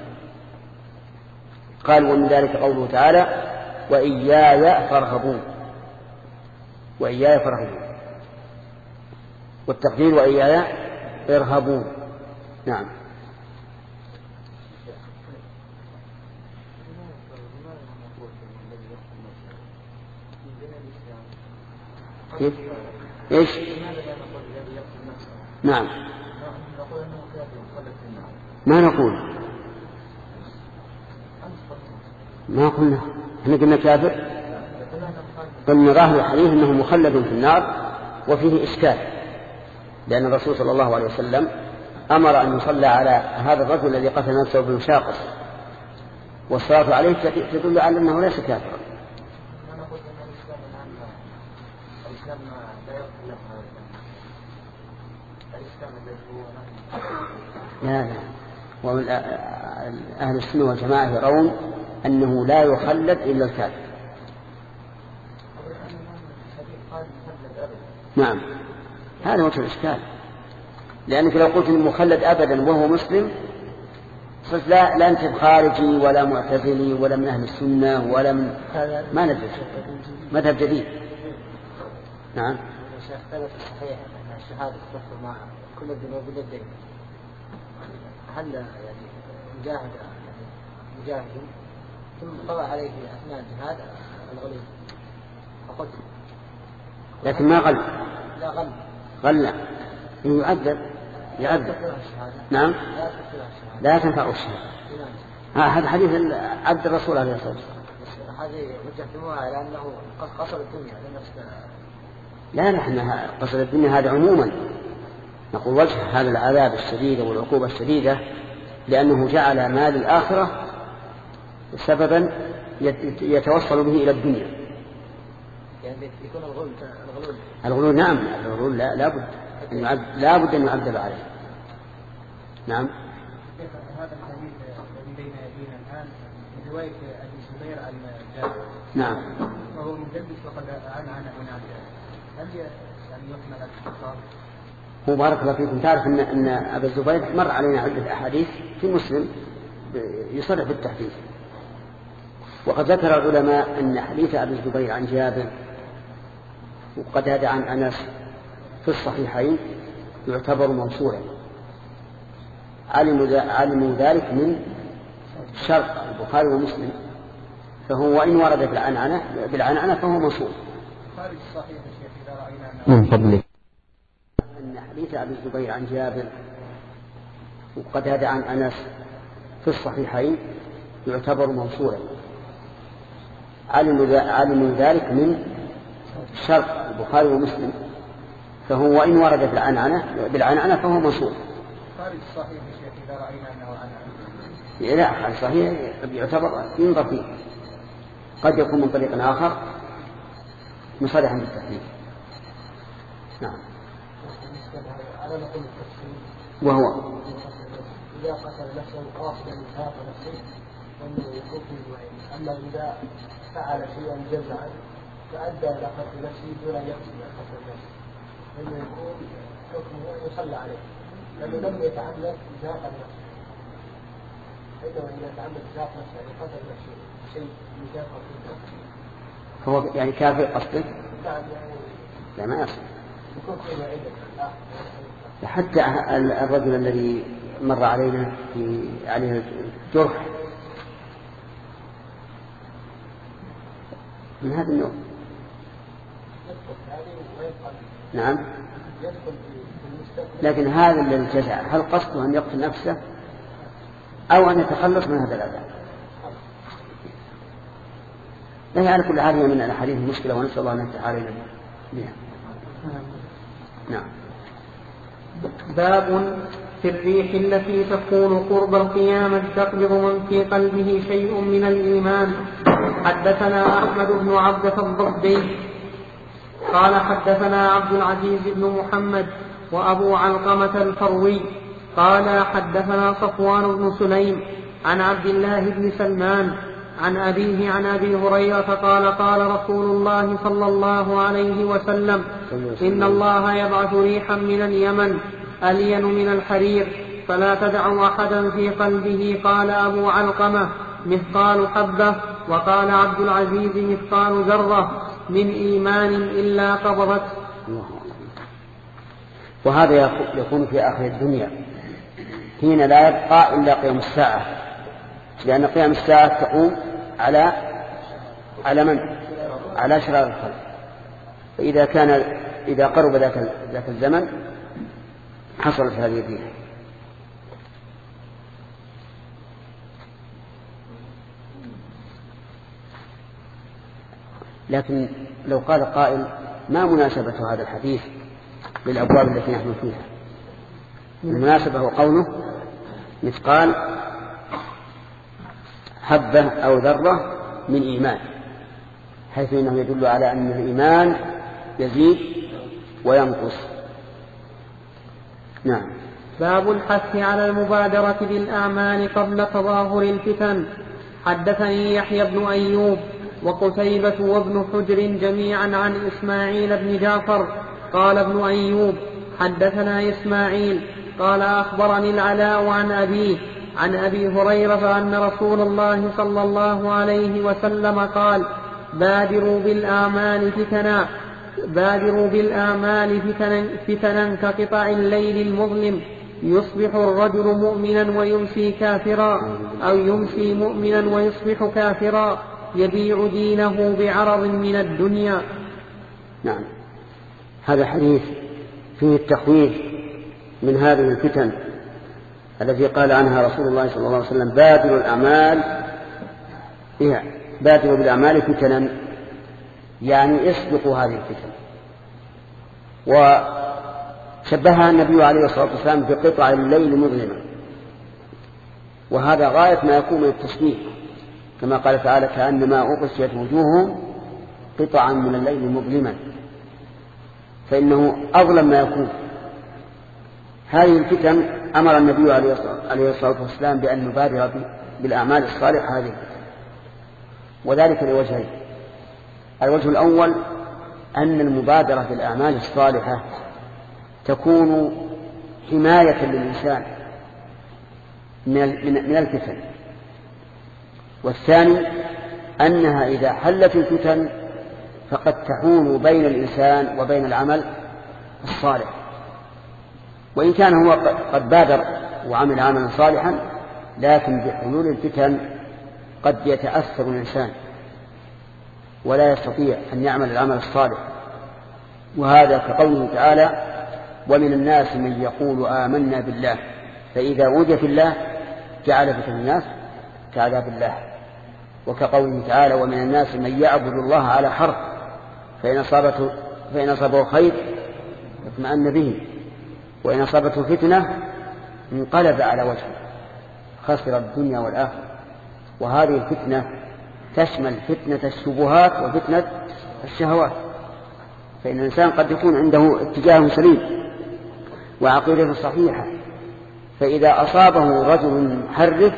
قال ومن ذلك قوله تعالى وإياي فارهبون، وإياي فارهبون، والتقدير وإياي ارهبون. نعم. كيف؟ إيش؟ نعم. ما نقول، ما قلنا، احنا قلنا كافر، قلنا ظاهر الحديث انه مخلد في النار، وفيه اشكال لان الرسول صلى الله عليه وسلم امر ان يصلى على هذا الرجل الذي قتل نفسه بالمشاقص، والصلاه عليه تدل على انه ليس كافرا. لا، ومن أهل السنة والجماعة يرون أنه لا يخلد إلا الكافر. نعم، هذا وجه الإشكال، لأنك لو قلت المخلد أبدا وهو مسلم صرت لا أنت خارجي ولا معتزلي ولا من أهل السنة ولا من ما ندري مذهب جديد. نعم. ثبت صحيح أن الشهادة تكفر مع كل الذنوب إلا الدين، هل يعني مجاهد ثم طلع عليه في أثناء الجهاد الغلو فقلت لكن ما غل، لا غل، غل يعذب. نعم، لا تنفع الشهادة. هذا حديث عبد الرسول عليه الصلاة والسلام. هذه وجهتموها إلى أنه قصر الدنيا لا، نحن قصر الدنيا هذا عموما، نقول وجه هذا العذاب الشديد والعقوبة الشديدة لأنه جعل مال الآخرة سببا يتوصل به إلى الدنيا. يعني يكون الغلول نعم، الغلول لا بد أن يعذب عليه. نعم. هذا الحديث الذي بين يدينا الآن من رواية أبي الزبير عن جابر. نعم. وهو مدلس وقد عن جابر. هل يعني يحمل الخطاب؟ هو بارك الله فيكم. تعرف أن أبا الزبير مر علينا عدة أحاديث في مسلم يصرح بالتحديث، وقد ذكر العلماء أن حديث أبي الزبير عن جابر وقتادة عن أنس في الصحيحين يعتبر موصولا، علموا ذلك من شرط البخاري ومسلم، فهو وإن ورد بالعنعنة فهو موصول. خارج الصحيح يا شيخ إذا رأينا من فضلك أن حديث أبي الزبير عن جابر وقتادة عن أنس في الصحيحين يعتبر موصولا، علموا ذلك من شرط البخاري ومسلم، فهو وإن ورد بالعنعنة فهو موصول. خارج الصحيح يا شيخ إذا رأينا أنه عنعنة. لا، خارج الصحيح يعتبر ينظر فيه، قد يكون من طريق آخر مصرحا بالتحديد. نعم. وهو إذا قتل نفسه قاصدا إزهاق نفسه فإنه يكون فيه نوعين، أما إذا فعل شيئا جزعا فأدى إلى قتل نفسه دون أن يقصد قتل نفسه فإنه يكون حكمه يصلى عليه لأنه لم يتعمد إزهاق نفسه. فإنه إذا تعمد إزهاق نفسه يعني قتل نفسه شيء يجافر في النفس فهو يعني كافر قصده؟ نعم يعني لا ما يصل. يكون فيه نوعين. حتى الرجل الذي مر علينا في عليه الجرح من هذا النوع. نعم. لكن هذا الذي جزع هل قصده أن يقتل نفسه أو أن يتخلص من هذا الأذى؟ لا على كل حال من الأحاديث المشكلة، ونسأل الله أن يفتح علينا بها. نعم. باب في الريح التي تكون قرب القيامة تقبض من في قلبه شيء من الإيمان. حدثنا أحمد بن عبدة الضبي قال حدثنا عبد العزيز بن محمد وأبو علقمة الفروي قال حدثنا صفوان بن سليم عن عبد الله بن سلمان عن أبيه عن أبي هريرة قال قال رسول الله صلى الله عليه وسلم إن الله يبعث ريحا من اليمن ألين من الحرير فلا تدع أحدا في قلبه. قال أبو علقمة مثقال حبة، وقال عبد العزيز مثقال ذرة من إيمان إلا قبضت. وهذا يكون في آخر الدنيا حين لا يبقى إلا قيام الساعة، لأن قيام الساعة تقوم على من؟ على شرار الخلق. إذا قرب ذاك الزمن حصلت هذه الريح. لكن لو قال قائل ما مناسبة هذا الحديث للأبواب التي نحن فيها؟ المناسبة هو قوله مثقال حبة أو ذرة من إيمان، حيث إنه يدل على أن الإيمان يزيد وينقص. نعم. باب الحث على المبادرة بالأعمال قبل تظاهر الفتن. حدثني يحيى بن أيوب وقتيبة وابن حجر جميعا عن إسماعيل بن جعفر قال ابن أيوب حدثنا إسماعيل قال أخبرني العلاء عن أبيه عن أبي هريرة أن رسول الله صلى الله عليه وسلم قال بادروا بالأعمال فتنا كقطع الليل المظلم يصبح الرجل مؤمنا ويمسي كافرا أو يمسي مؤمنا ويصبح كافرا يبيع دينه بعرض من الدنيا. نعم. هذا حديث فيه التخويف من هذه الفتن التي قال عنها رسول الله صلى الله عليه وسلم بادروا بالأعمال فتنا، يعني اسبقوا هذه الفتن. وشبهها النبي عليه الصلاة والسلام بقطع الليل مظلمة، وهذا غاية ما يكون من التشبيه، كما قال تعالى كأنما أغشيت وجوههم قطعا من الليل مظلما، فإنه أظلم ما يكون. هذه الفتن أمر النبي عليه الصلاة والسلام بأن نبادر بالأعمال الصالحة هذه، وذلك لوجهين. الوجه الأول أن المبادرة بالأعمال الصالحة تكون حماية للإنسان من الفتن، والثاني أنها إذا حلت الفتن فقد تحول بين الإنسان وبين العمل الصالح، وإن كان هو قد بادر وعمل عملا صالحا، لكن بحلول الفتن قد يتأثر الإنسان ولا يستطيع أن يعمل العمل الصالح. وهذا كقوله تعالى: ومن الناس من يقول آمنا بالله فإذا أوذي في الله جعل فتن الناس كعذاب الله. وكقوله تعالى: ومن الناس من يعبد الله على حرف فإن أصابه خير اطمأن به وإن أصابته فتنة انقلب على وجهه خسر الدنيا والآخرة. وهذه الفتنة تشمل فتنة الشبهات وفتنة الشهوات، فإن الإنسان قد يكون عنده اتجاه سليم وعقيدة صحيحة، فإذا أصابه رجل محرف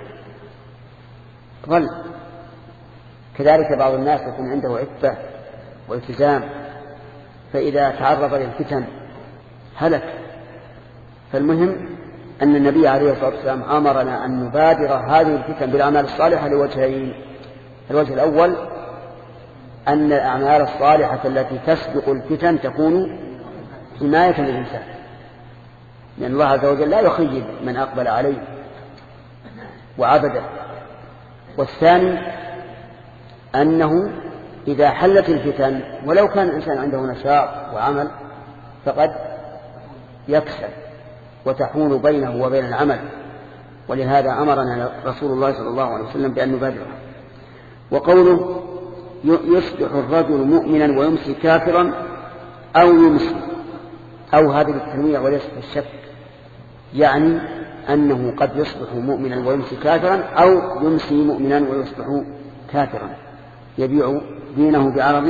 ضل. كذلك بعض الناس يكون عنده عفة والتزام، فإذا تعرض للفتن هلك. فالمهم أن النبي عليه الصلاة والسلام أمرنا أن نبادر هذه الفتن بالأعمال الصالحة لوجهين. الوجه الأول أن الأعمال الصالحة التي تسبق الفتن تكون حماية للإنسان، لأن الله عز وجل لا يخيب من أقبل عليه وعبده. والثاني أنه إذا حلت الفتن ولو كان الإنسان عنده نشاط وعمل فقد يكسل وتحول بينه وبين العمل، ولهذا أمرنا رسول الله صلى الله عليه وسلم بأن نبادره. وقوله يصبح الرجل مؤمنا ويمسي كافرا أو يمسي، أو هذه التنويع وليس الشك، يعني أنه قد يصبح مؤمنا ويمسي كافرا أو يمسي مؤمنا ويصبح كافرا، يبيع دينه بعرض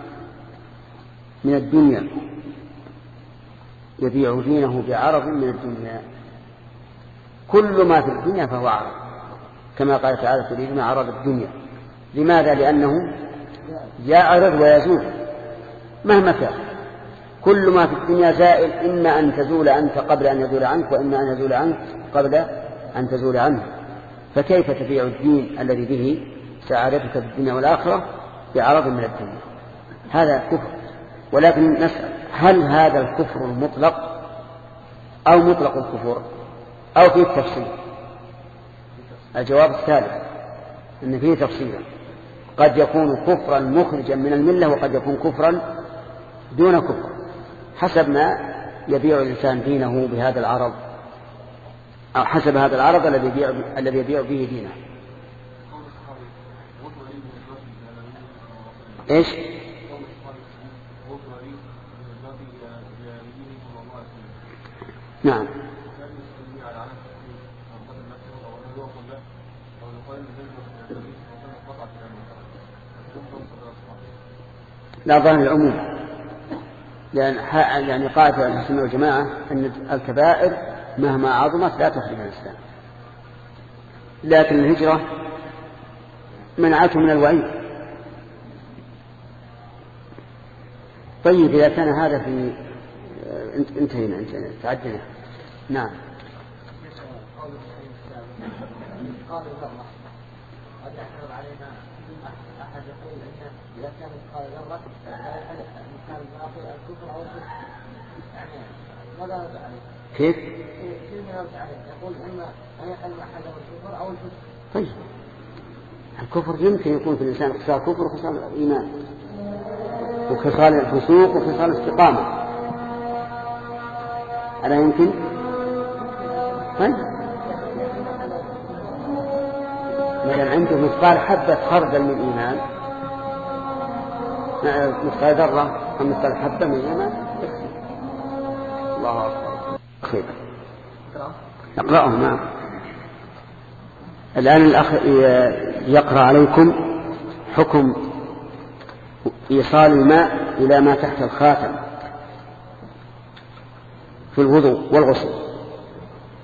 من الدنيا، يبيع دينه بعرض من الدنيا. كل ما في الدنيا فهو عرض، كما قال تعالى: تريدون عرض الدنيا. لماذا؟ لأنه يعرض ويزول مهما كان. كل ما في الدنيا زائل، إما أن تزول أنت قبل أن يزول عنك، وإما أن يزول عنك قبل أن تزول عنه. فكيف تبيع الدين الذي به سعادتك في الدنيا والآخرة بعرض من الدنيا؟ هذا كفر. ولكن نسأل: هل هذا الكفر المطلق أو مطلق الكفر أو فيه تفصيل؟ الجواب الثالث، أن فيه تفصيلا. قد يكون كفرا مخرجا من الملة، وقد يكون كفرا دون كفر، حسب ما يبيع الإنسان دينه بهذا العرض، أو حسب هذا العرض الذي يبيع به دينه. إيش؟ نعم. لا، ظاهر العموم، لأن قاعدة أهل السنة والجماعة أن الكبائر مهما عظمت لا تخرج من الإسلام، لكن الهجرة منعته من الوعيد. طيب، إذا كان هذا في انتهينا تعدنا. نعم. قال ذرة قد يحرم علينا أحد يقول إن إذا كان قال ذرة كان باطل الكفر أو الكفر، يعني ماذا نرد عليه؟ كيف نرد عليه؟ يقول إما أن يحرم أحد الكفر أو الكفر. طيب، الكفر يمكن يكون في الإنسان خصال كفر وخصال الإيمان وخصال الفسوق وخصال الاستقامة، ألا يمكن؟ طيب، مثلا عنده مثقال حبة خردل من الإيمان، مثقال ذرة أو مثقال حبة من الإيمان. الله أكبر. خير، اقرأه. نعم. الآن الأخ يقرأ عليكم حكم إيصال الماء إلى ما تحت الخاتم في الوضوء والغسل.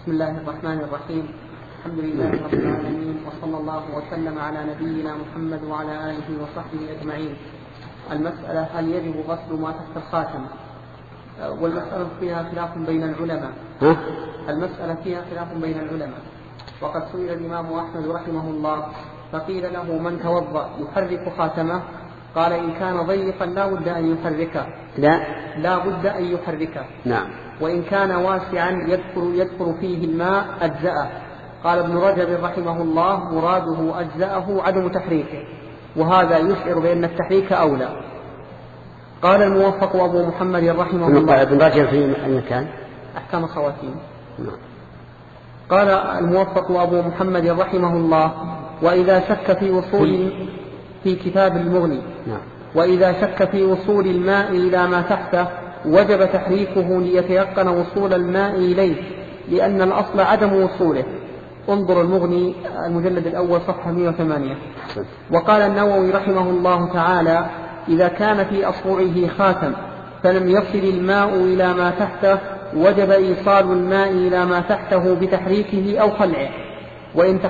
بسم الله الرحمن الرحيم. الحمد لله رب العالمين، وصلى الله وسلم على نبينا محمد وعلى آله وصحبه أجمعين. المسألة: هل يجب غسل ما تحت الخاتم؟ والمسألة فيها خلاف بين العلماء. المسألة فيها خلاف بين العلماء. وقد سئل الإمام أحمد رحمه الله فقيل له: من توضأ يحرك خاتمه؟ قال: إن كان ضيقا لا بد أن يحركه. لا بد أن يحركه. نعم. وإن كان واسعا يدخل فيه الماء أجزأه. قال ابن رجب رحمه الله: مراده أجزأه عدم تحريكه، وهذا يشعر بأن التحريك أولى. قال الموفق أبو محمد رحمه الله. ابن رجب في أي مكان؟ أحكام الخواتيم. قال الموفق أبو محمد رحمه الله: وإذا شك في وصول في كتاب المغني. وإذا شك في وصول الماء إلى ما تحته وجب تحريكه ليتيقن وصول الماء إليه، لأن الأصل عدم وصوله. انظر المغني المجلد الأول صفحة 108. وقال النووي رحمه الله تعالى: إذا كان في أصبعه خاتم فلم يصل الماء إلى ما تحته وجب إيصال الماء إلى ما تحته بتحريكه أو خلعه، وإن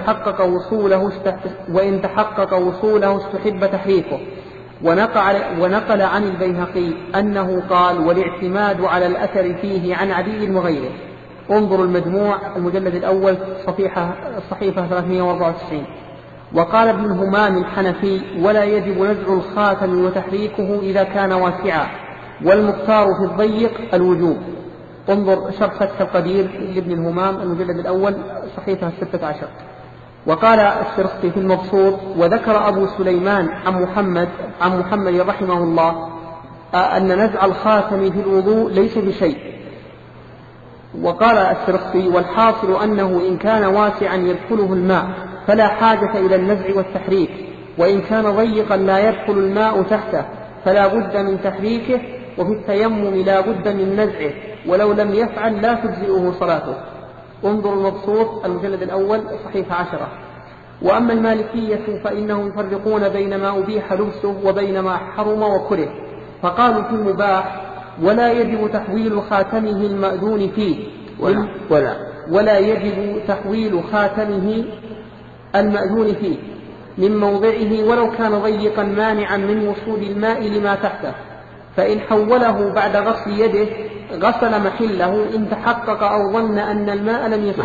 تحقق وصوله استحب تحريكه. ونقل عن البيهقي أنه قال: والاعتماد على الأثر فيه عن علي وغيره. انظر المجموع المجلد الأول صحيفة 394. وقال ابن همام الحنفي: ولا يجب نزع الخاتم وتحريكه إذا كان واسعا، والمختار في الضيق الوجوب. انظر شرح فتح القدير لابن الهمام المجلد الأول صحيفة 16. وقال السرخسي في المبسوط: وذكر أبو سليمان عن محمد رحمه الله أن نزع الخاتم في الوضوء ليس بشيء. وقال السرخسي: والحاصل أنه إن كان واسعا يدخله الماء فلا حاجة إلى النزع والتحريك، وإن كان ضيقا لا يدخل الماء تحته فلا بد من تحريكه، وفي التيمم لا بد من نزعه، ولو لم يفعل لا تجزئه صلاته. انظر المبسوط المجلد الأول صحيفة 10. وأما المالكية فإنهم يفرقون بين ما أبيح لبسه وبين ما حرم وكره، فقالوا في المباح: ولا يجب تحويل خاتمه المأذون فيه ولا يجب تحويل خاتمه المأذون فيه من موضعه ولو كان ضيقا مانعا من وصول الماء لما تحته، فإن حوله بعد غسل يده غسل محله إن تحقق أو ظن أن الماء لم يصل.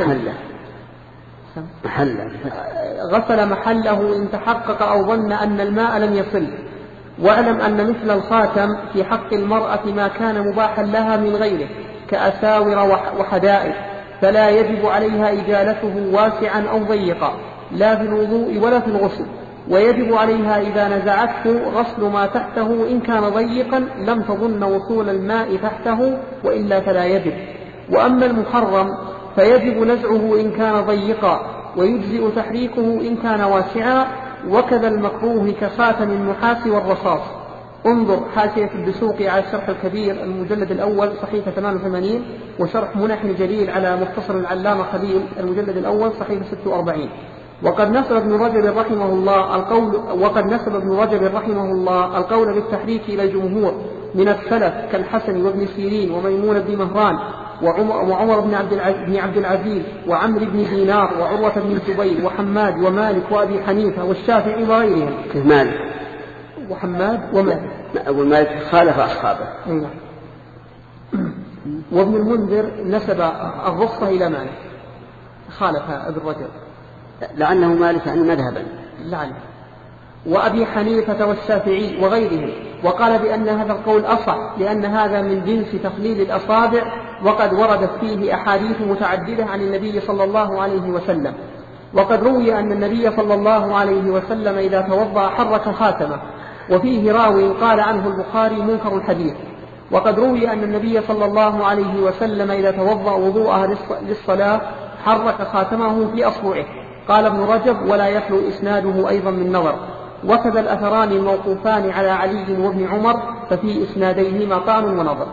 غسل محله إن تحقق أو ظن أن الماء لم يصل. واعلم أن مثل الخاتم في حق المرأة ما كان مباحا لها من غيره كأساور وحدائق، فلا يجب عليها إجالته واسعا أو ضيقا لا في الوضوء ولا في الغسل، ويجب عليها إذا نزعته غسل ما تحته إن كان ضيقا لم تظن وصول الماء تحته، وإلا فلا يجب. وأما المحرم فيجب نزعه إن كان ضيقا، ويجزئ تحريكه إن كان واسعا، وكذا المكروه كخاتم النحاس والرصاص. انظر حاشية الدسوقي على الشرح الكبير المجلد الأول صحيفة 88، وشرح منح الجليل على مختصر العلامة خليل المجلد الأول صحيفة 46. وقد نسب ابن رجب رحمه الله القول بالتحريك إلى الجمهور من السلف كالحسن وابن سيرين وميمون بن مهران وعمر بن عبد العزيز وعمر بن دينار وعروة بن الزبير وحماد ومالك وأبي حنيفة والشافعي وغيرهم. مالك وحماد ومالك. أبو مالك خالف أصحابه. وابن المنذر نسب الرخصة إلى مالك، خالف ابن رجب لأنه مالك عن مذهبا لعله، وأبي حنيفة والشافعي وغيرهم، وقال بأن هذا القول أصح لأن هذا من جنس تقليد الأصابع، وقد وردت فيه أحاديث متعددة عن النبي صلى الله عليه وسلم. وقد روي أن النبي صلى الله عليه وسلم إذا توضأ حرك خاتمه، وفيه راوي قال عنه البخاري منكر الحديث. وقد روي أن النبي صلى الله عليه وسلم إذا توضأ وضوءه للصلاة حرك خاتمه في أصبعه. قال ابن رجب: ولا يخلو إسناده أيضا من نظر. وكذا الأثران الموقوفان على علي وابن عمر ففي إسناديهما طعن ونظر.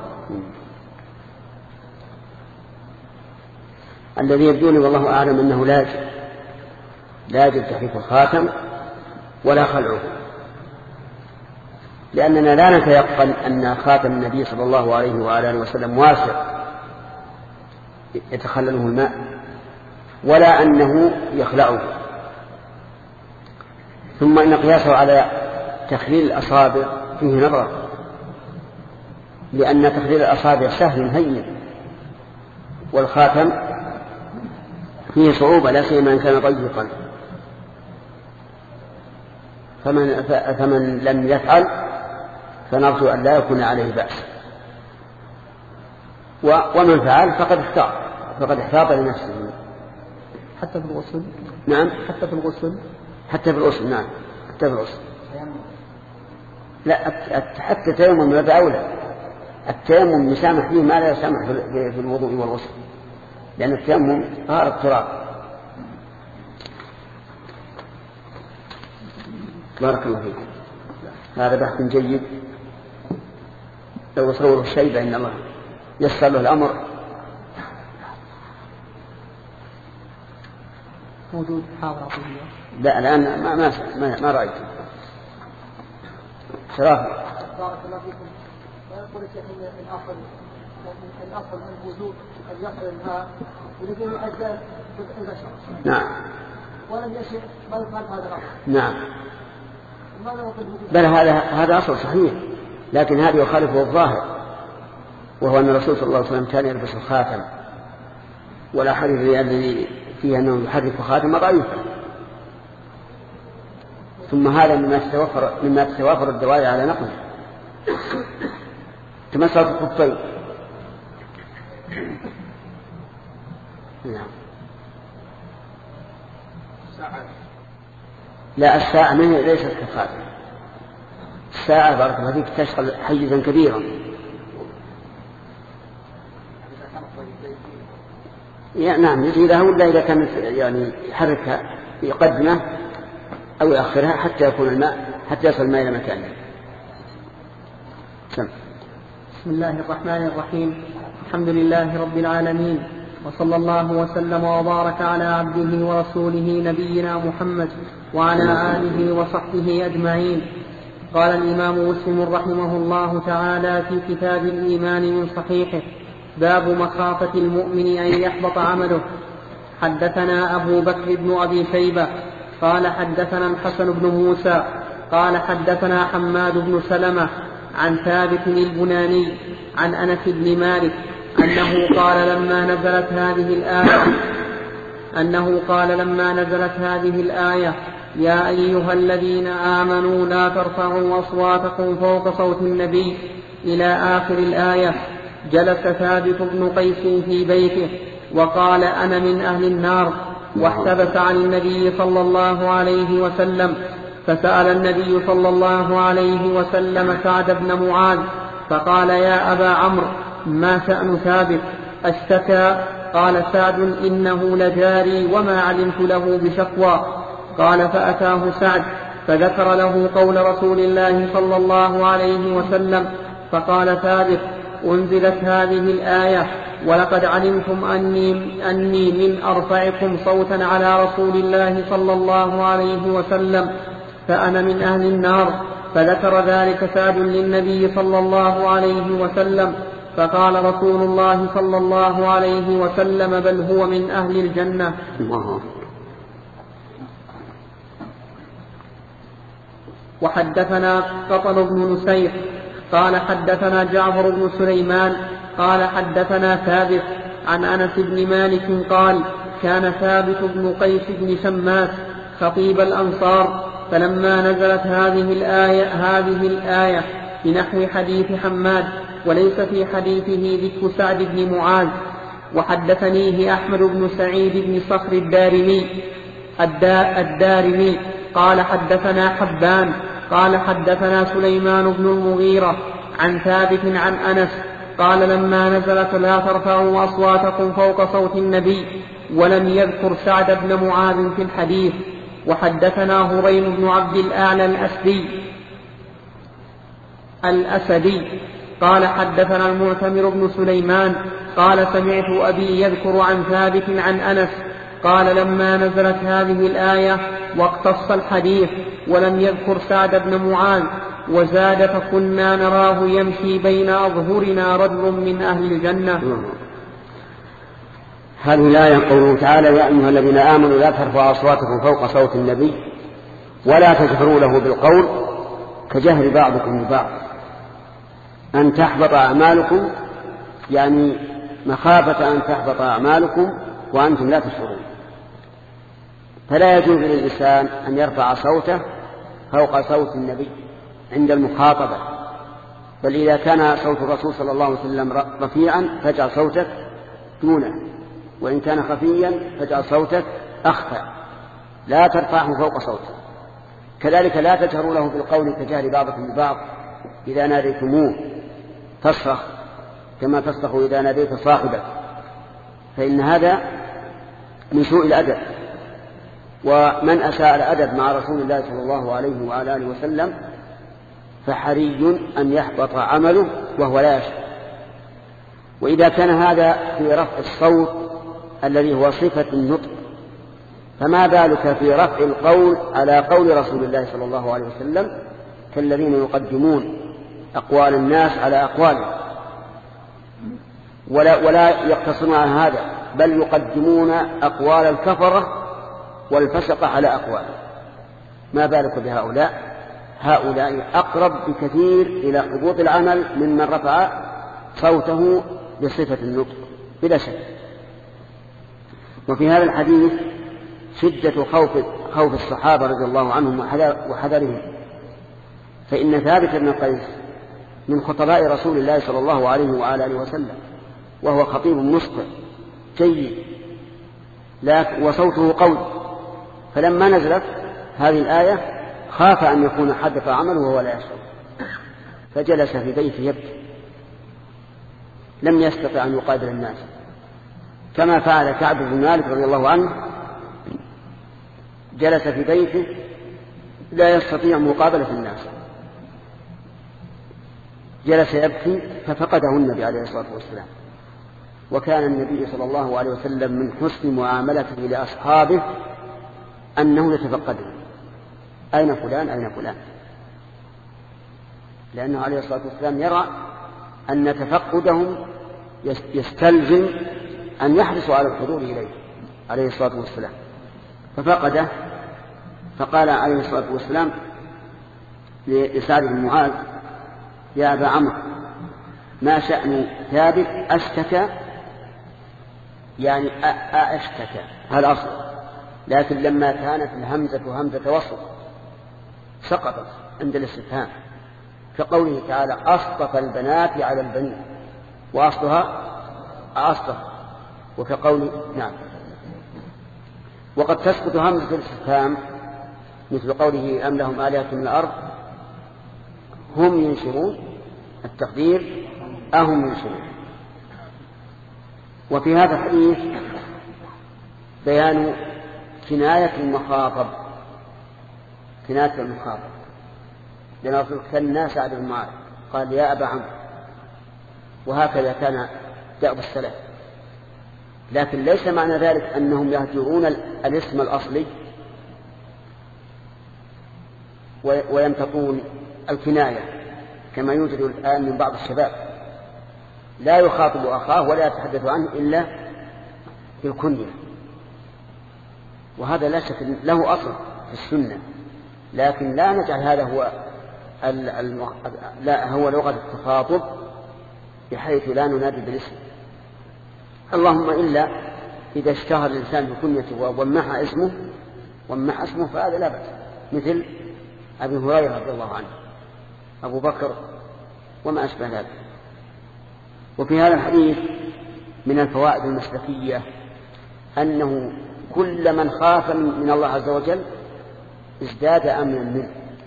الذي يبدوني والله أعلم أنه لا يجب تحريك الخاتم ولا خلعه، لأننا لا نتيقن أن خاتم النبي صلى الله عليه وآله وسلم واسع يتخلله الماء ولا أنه يخلعه. ثم إن قياسه على تخليل الأصابع فيه نظر، لأن تخليل الأصابع سهل هين، والخاتم فيه صعوبة لا سيما إن كان ضيقا. فمن لم يفعل فنرجو أن لا يكون عليه بأس، ومن فعل فقد احتاط لنفسه. حتى في الغسل؟ نعم، حتى في الغسل. حتى في الغسل، نعم، حتى في الغسل. لا، حتى التيمم من باب أولى. التيمم يسامح فيه ما لا يسامح في الوضوء والغسل، لأن التيمم طهارة التراب. بارك الله فيكم. هذا بحث جيد، لو صوره الشيء بأن الله يسر له الأمر. موجود حاضر؟ لا الآن ما رأيت. شرافة. بارك الله فيكم. ويقول الشيخ ان الاصل الوجود ان يصل الماء ولكن الاجزاء البشر. نعم. ولم يشئ بل قال هذا الاصل. نعم. بل هذا أصل صحيح، لكن هذا يخالفه الظاهر، وهو أن الرسول صلى الله عليه وسلم كان يلبس الخاتم، ولا حديث الذي فيه أنه يحرك خاتم ضعيفا. ثم هذا مما تتوافر الدواعي على نقله. تمسك الخفين. نعم. لا، الساعة ليست كالخاتم. الساعة بارك الله فيك تشغل حيزا كبيرا. نعم، يزيدها ولا إذا كان يعني يحركها يقدمه أو يأخرها حتى يكون الماء، حتى يصل الماء إلى مكانه. بسم الله الرحمن الرحيم. الحمد لله رب العالمين، وصلى الله وسلم وبارك على عبده ورسوله نبينا محمد وعلى آله وصحبه أجمعين. قال الإمام مسلم رحمه الله تعالى في كتاب الإيمان من صحيحه: باب مخافة المؤمن أن يحبط عمله. حدثنا أبو بكر بن أبي شيبة قال حدثنا الحسن بن موسى قال حدثنا حماد بن سلمة عن ثابت البناني عن أنس بن مالك أنه قال لما نزلت هذه الآية: يا أيها الذين آمنوا لا ترفعوا أصواتكم فوق صوت النبي إلى آخر الآية، جلس ثابت بن قيس في بيته وقال: أنا من أهل النار، واحتبس عن النبي صلى الله عليه وسلم. فسأل النبي صلى الله عليه وسلم سعد بن معاذ فقال: يا أبا عمرو، ما شأن ثابت؟ اشتكى؟ قال سعد: إنه لجاري وما علمت له بشقوى. قال: فأتاه سعد فذكر له قول رسول الله صلى الله عليه وسلم، فقال ثابت: أنزلت هذه الآية: ولقد علمتم أني من أرفعكم صوتا على رسول الله صلى الله عليه وسلم، فأنا من أهل النار. فذكر ذلك سعد للنبي صلى الله عليه وسلم، فقال رسول الله صلى الله عليه وسلم: بل هو من أهل الجنة. وحدثنا قطن بن نسير قال حدثنا جعفر بن سليمان قال حدثنا ثابت عن أنس بن مالك قال: كان ثابت بن قيس بن شماس خطيب الأنصار، فلما نزلت هذه الآية بنحو حديث حماد، وليس في حديثه ذكر سعد بن معاذ. وحدثنيه أحمد بن سعيد بن صخر الدارمي قال حدثنا حبان قال حدثنا سليمان بن المغيرة عن ثابت عن أنس قال: لما نزلت لا ترفعوا أصواتكم فوق صوت النبي، ولم يذكر سعد بن معاذ في الحديث. وحدثنا هريم بن عبد الأعلى الأسدي قال حدثنا المعتمر بن سليمان قال: سمعت أبي يذكر عن ثابت عن أنس قال: لما نزلت هذه الآية واقتص الحديث ولم يذكر سعد بن معاذ، وزاد: فكنا نراه يمشي بين أظهرنا رجل من أهل الجنة. هذه الآية قوله تعالى: يا أيها الذين آمنوا لا ترفعوا أصواتكم فوق صوت النبي ولا تجهروا له بالقول كجهر بعضكم ببعض أن تحبط أعمالكم، يعني مخافة أن تحبط أعمالكم وأنتم لا تشعرون. فلا يجوز للإنسان أن يرفع صوته فوق صوت النبي عند المخاطبة، بل إذا كان صوت الرسول صلى الله عليه وسلم رفيعا فاجعل صوتك دونه، وإن كان خفيا فاجعل صوتك أخفى، لا ترفعه فوق صوته. كذلك لا تجهروا له بالقول كجهر بعضكم ببعض إذا ناديتموه تصرخ كما تصرخ إذا ناديت صاحبك، فإن هذا من سوء الأدب، ومن أساء الأدب مع رسول الله صلى الله عليه وعلى آله وسلم فحري أن يحبط عمله وهو لا يشعر. وإذا كان هذا في رفع الصوت الذي هو صفة النطق، فما بالك في رفع القول على قول رسول الله صلى الله عليه وسلم كالذين يقدمون أقوال الناس على أقواله، ولا يقتصرون على هذا، بل يقدمون أقوال الكفرة والفسقة على أقواله. ما بالك بهؤلاء؟ هؤلاء أقرب بكثير إلى حبوط العمل ممن رفع صوته بصفة النطق بلا شك. وفي هذا الحديث شدة خوف الصحابة رضي الله عنهم وحذرهم، فإن ثابت بن قيس من خطباء رسول الله صلى الله عليه وعلى آله وسلم، وهو خطيب مسطع جيد وصوته قوي، فلما نزلت هذه الآية خاف أن يكون حدث عمله وهو لا يشعر، فجلس في بيته يبكي، لم يستطع أن يقابل الناس، كما فعل كعب بن مالك رضي الله عنه، جلس في بيته لا يستطيع مقابلة الناس، جلس يبكي ففقده النبي عليه الصلاة والسلام. وكان النبي صلى الله عليه وسلم من حسن معاملته لأصحابه أنه يتفقده: أين فلان أين فلان، لأنه عليه الصلاة والسلام يرى أن تفقدهم يستلزم أن يحرصوا على الحضور إليه عليه الصلاة والسلام. ففقده، فقال عليه الصلاة والسلام لسعد بن معاذ: يا أبا عمرو، ما شأن ثابت أشتكى، يعني أشتكى هذا أصل، لكن لما كانت الهمزة همزة وصل سقطت عند الاستفهام، كقوله تعالى: أصطفى البنات على البنين، وأصلها أصطفى، وكقول نعم. وقد تسقط همزة الاستفهام مثل قوله: أم لهم آلهة من الأرض هم ينشرون، التقدير أهم ينشرون. وفي هذا الحديث بيان كناية المخاطب، كناية المخاطب، لأن كان سعد بن معاذ قال: يا أبا عمرو، وهكذا كان دأب السلف. لكن ليس معنى ذلك أنهم يهجرون الاسم الأصلي وينتقون الكناية كما يوجد الآن من بعض الشباب، لا يخاطب أخاه ولا يتحدث عنه إلا بالكنية، وهذا لا شك له أصل في السنة، لكن لا نجعل هذا هو لغة التخاطب بحيث لا ننادي بالاسم، اللهم إلا إذا اشتهر الإنسان بكنيته ومح اسمه فهذا لا بأس، مثل أبي هريرة رضي الله عنه، أبو بكر، وما أشبه ذلك. وفي هذا الحديث من الفوائد المسلكية أنه كل من خاف من الله عز وجل ازداد أمنا منه.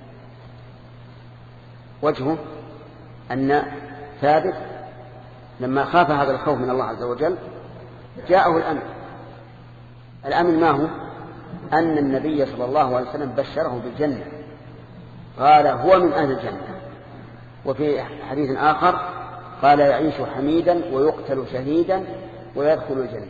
وجهه أن ثابت لما خاف هذا الخوف من الله عز وجل جاءه الأمن. الأمن ما هو؟ أن النبي صلى الله عليه وسلم بشره بالجنة، قال: هو من أهل الجنة. وفي حديث آخر قال: يعيش حميدا ويقتل شهيدا ويدخل الجنة.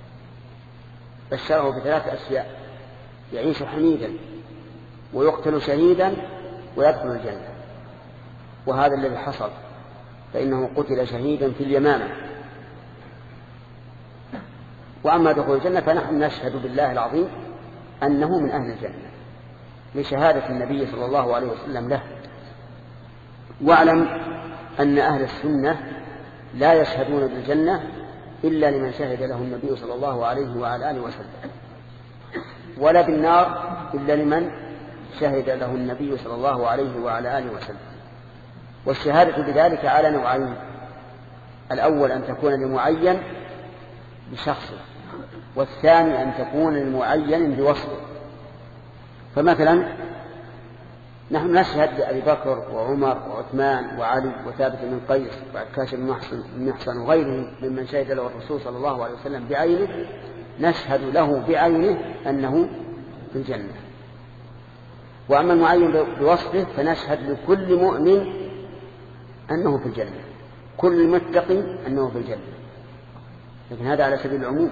بشره بثلاث أشياء: يعيش حميدا ويقتل شهيدا ويدخل الجنة. وهذا الذي حصل، فإنه قتل شهيدا في اليمامة. وأما دخول الجنة فنحن نشهد بالله العظيم أنه من أهل الجنة لشهادة النبي صلى الله عليه وسلم له. واعلم أن أهل السنة لا يشهدون بالجنة إلا لمن شهد له النبي صلى الله عليه وعلى آله وسلم، ولا بالنار إلا لمن شهد له النبي صلى الله عليه وعلى آله وسلم. والشهادة بذلك على نوعين: الأول أن تكون لمعين بشخصه، والثاني أن تكون لمعين بوصفه. فمثلا نحن نشهد بأبي بكر وعمر وعثمان وعلي وثابت بن قيس وعكاش بن محصن وغيرهم ممن شهد له الرسول صلى الله عليه وسلم بعينه، نشهد له بعينه أنه في الجنة. وأما المعين بوصفه فنشهد لكل مؤمن أنه في الجنة، كل متقي أنه في الجنة، لكن هذا على سبيل العموم.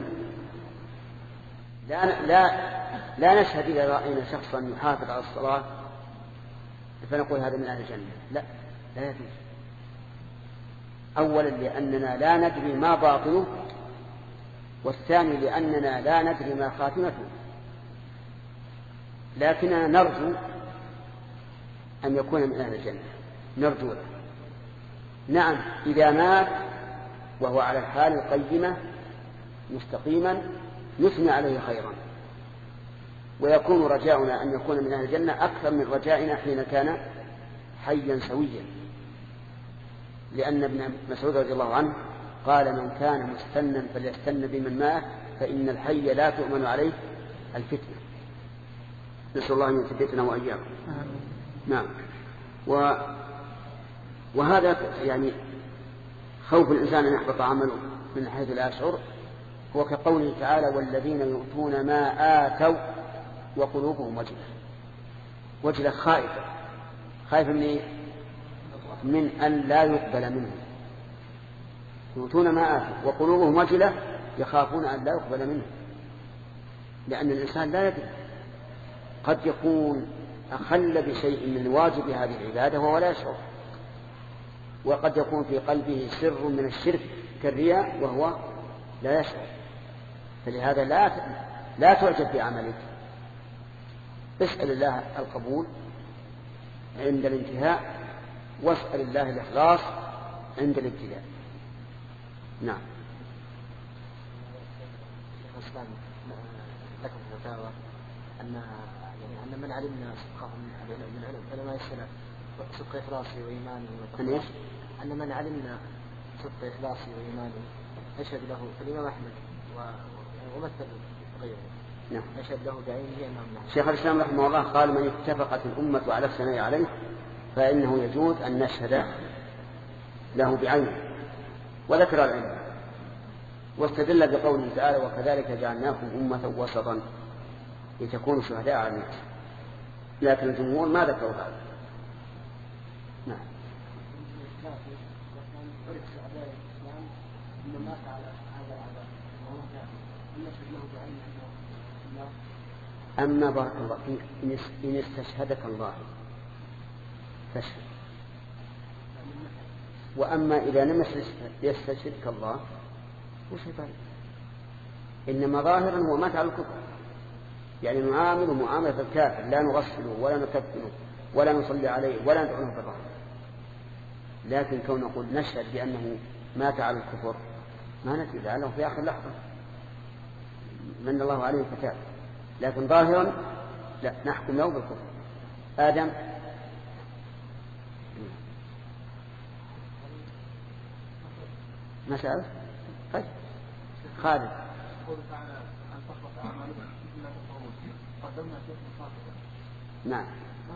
لا نشهد إذا رأينا شخصا يحافظ على الصلاة فنقول هذا من أهل الجنة، لا يجوز. أولا لأننا لا ندري ما باطنه، والثاني لأننا لا ندري ما خاتمته، لكننا نرجو أن يكون من أهل الجنة، نرجو له. نعم إذا مات وهو على الحال القيمة مستقيما نثني عليه خيرا، ويكون رجاؤنا أن يكون من أهل الجنة أكثر من رجائنا حين كان حيا سويا، لأن ابن مسعود رضي الله عنه قال: من كان مستنا فليستن بمن مات فإن الحي لا تؤمن عليه الفتنة. نسأل الله أن يثبتنا وإياكم. نعم. وهذا يعني خوف الإنسان أن يحبط عمله من حيث لا يشعر، هو كقوله تعالى: والذين يؤتون ما آتوا وقلوبهم وجلة خائفة من أن لا يقبل منهم. يؤتون ما آتوا وقلوبهم وجلة، يخافون أن لا يقبل منهم، لأن الإنسان لا يدري، قد يكون أخل بشيء من واجب هذه العبادة وهو لا يشعر، وقد يكون في قلبه سر من الشرك كالرياء وهو لا يشعر. فلهذا لا تعجب بعملك، اسأل الله القبول عند الانتهاء، واسأل الله الإخلاص عند الابتداء. نعم. لكم فتاوى أن من علمنا صدقهم من علماء السلف صدق إخلاصي وإيماني، أن من علمنا صدق إخلاصي وإيماني أشهد له فالإمام أحمد ومثل غيره. نعم. أشهد له بعينه أنه من شيخ الإسلام رحمه الله قال: من اتفقت الأمة على الثناء عليه فإنه يجوز أن نشهد له بعينه، وذكر العلم، واستدل بقوله تعالى: وكذلك جعلناكم أمة وسطا لتكونوا شهداء على الناس. لكن الجمهور ما ذكروا هذا. نعم. أما بارك الله فيك إن استشهدك الله فاشهد، وأما إذا لم يستشهدك الله وش يبالي؟ إنما ظاهرا هو مات على الكفر، يعني نعامل معاملة الكافر، لا نغسله ولا نكفنه ولا نصلي عليه ولا ندعوه بالرحمة. لكن كون نقول نشهد بأنه مات على الكفر ما ندري، لعله في آخر لحظة من الله عليه فتاب، لكن ظاهرا لا، نحكم له بالكفر. آدم. ما سألت؟ طيب خالد. نعم.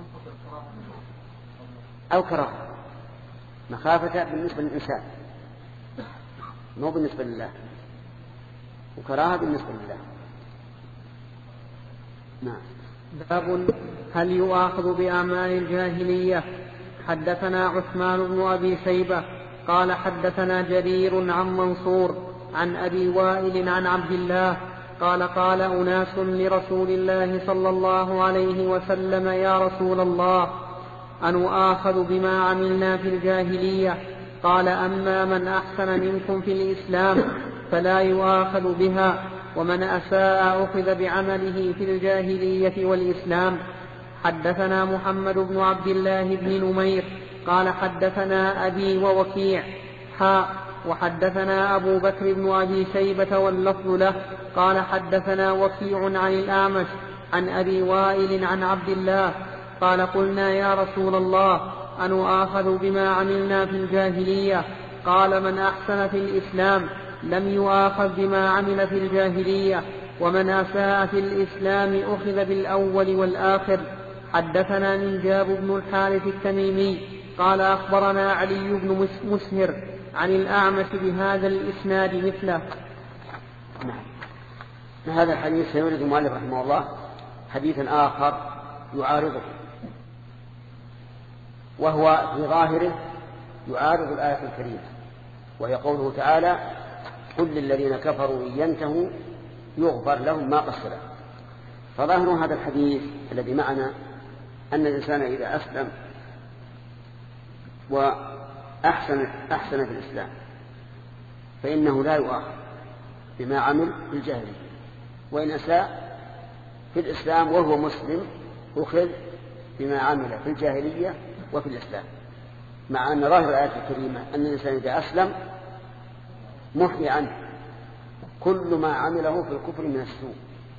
أو كراهة، مخافة بالنسبة للإنسان مو بالنسبة لله، وكراهة بالنسبة لله. نعم. باب هل يؤاخذ بأعمال الجاهلية. حدثنا عثمان بن أبي شيبة قال حدثنا جرير عن منصور عن أبي وائل عن عبد الله قال: قال أناس لرسول الله صلى الله عليه وسلم: يا رسول الله، أنؤاخذ بما عملنا في الجاهلية؟ قال: أما من أحسن منكم في الإسلام فلا يؤاخذ بها، ومن أساء أخذ بعمله في الجاهلية والإسلام. حدثنا محمد بن عبد الله بن نمير قال حدثنا أبي ووكيع وحدثنا أبو بكر بن أبي شيبة واللفظ له قال حدثنا وكيع عن الأعمش عن أبي وائل عن عبد الله قال قلنا يا رسول الله أنؤاخذ بما عملنا في الجاهلية؟ قال من أحسن في الإسلام لم يؤاخذ بما عمل في الجاهلية، ومن أساء في الإسلام أخذ بالأول والآخر. حدثنا منجاب بن الحارث التميمي قال أخبرنا علي بن مسهر عن الأعمش بهذا الإسناد مثله. هذا الحديث سيورد المؤلف رحمه الله حديثا آخر يعارضه، وهو في ظاهره يعارض الآية الكريمة، وهي قوله تعالى قل للذين كفروا إن ينتهوا يغفر لهم ما قد سلف. فظاهر هذا الحديث الذي معنا أن الإنسان إذا أسلم وأحسن في الإسلام فإنه لا يؤاخذ بما عمل في الجاهلية، وإن أساء في الإسلام وهو مسلم أخذ بما عمل في الجاهلية وفي الإسلام، مع أن ظاهر الآية الكريمة أن الإنسان إذا أسلم محي عنه كل ما عمله في الكفر من السوء.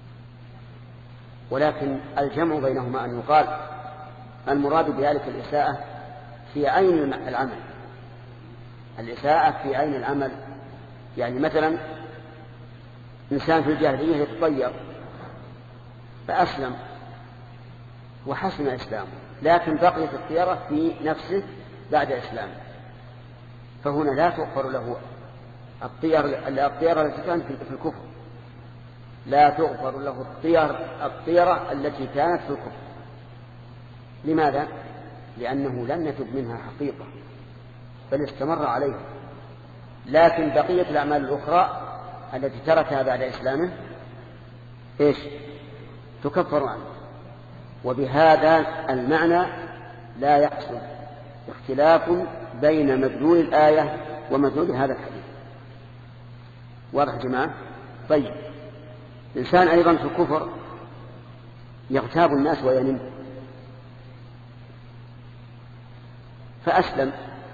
ولكن الجمع بينهما أن يقال المراد بذلك الإساءة في عين العمل، الإساءة في عين العمل. يعني مثلا إنسان في الجاهلية يتطير فأسلم وحسن إسلامه، لكن بقيت الطيرة في نفسه بعد إسلامه، فهنا لا تغفر له الطيرة التي كانت في الكفر، لا تغفر له الطيرة التي كانت في الكفر. لماذا؟ لأنه لم يتب منها حقيقة بل استمر عليها، لكن بقية الأعمال الأخرى التي تركها بعد إسلامه تكفر عنه. وبهذا المعنى لا يحصل اختلاف بين مدلول الآية ومدلول هذا الحديث. واضح جماعة؟ طيب، إنسان أيضا في الكفر يغتاب الناس وينم، فأسلم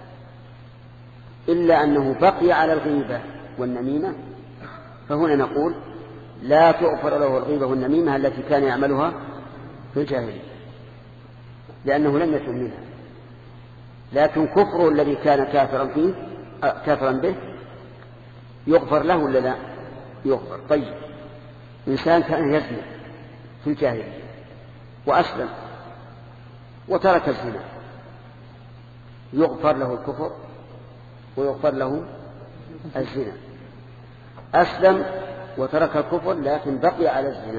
إلا أنه بقي على الغيبة والنميمة، فهنا نقول لا تغفر له الغيبة والنميمة التي كان يعملها في الجاهلية لأنه لم يتم منها، لكن كفره الذي كان كافرا به يغفر له ولا لا؟ يغفر. طيب، إنسان كان يزني في الجاهلية وأسلم وترك الزنا، يغفر له الكفر ويغفر له الزنا. أسلم وترك الكفر لكن بقي على الزنا،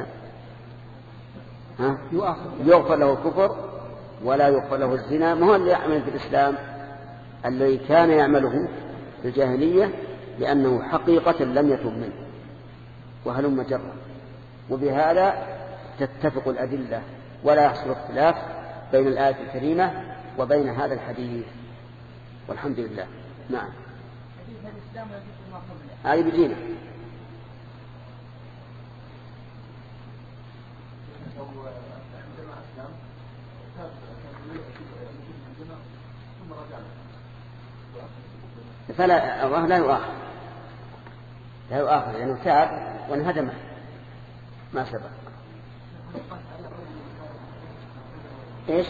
يغفر له الكفر ولا يغفر له الزنا. ما هو اللي يعمل في الإسلام الذي كان يعمله في الجاهلية لأنه حقيقة لم يتب منه، وهلم جرا. وبهذا تتفق الأدلة ولا يحصل اختلاف بين الآية الكريمة وبين هذا الحديث، والحمد لله. نعم، هذه بدينة. فلا الله لا يؤاخذ لأنه تاب وانهدم ما سبق. إيش؟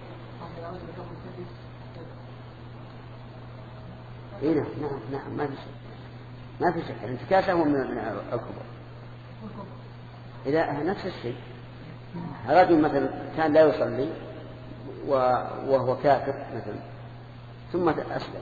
إيه نعم ما في شك الانتكاسة هو من الكبر. إذا نفس الشيء، رجل مثلا كان لا يصلي وهو كافر مثلا ثم أسلم.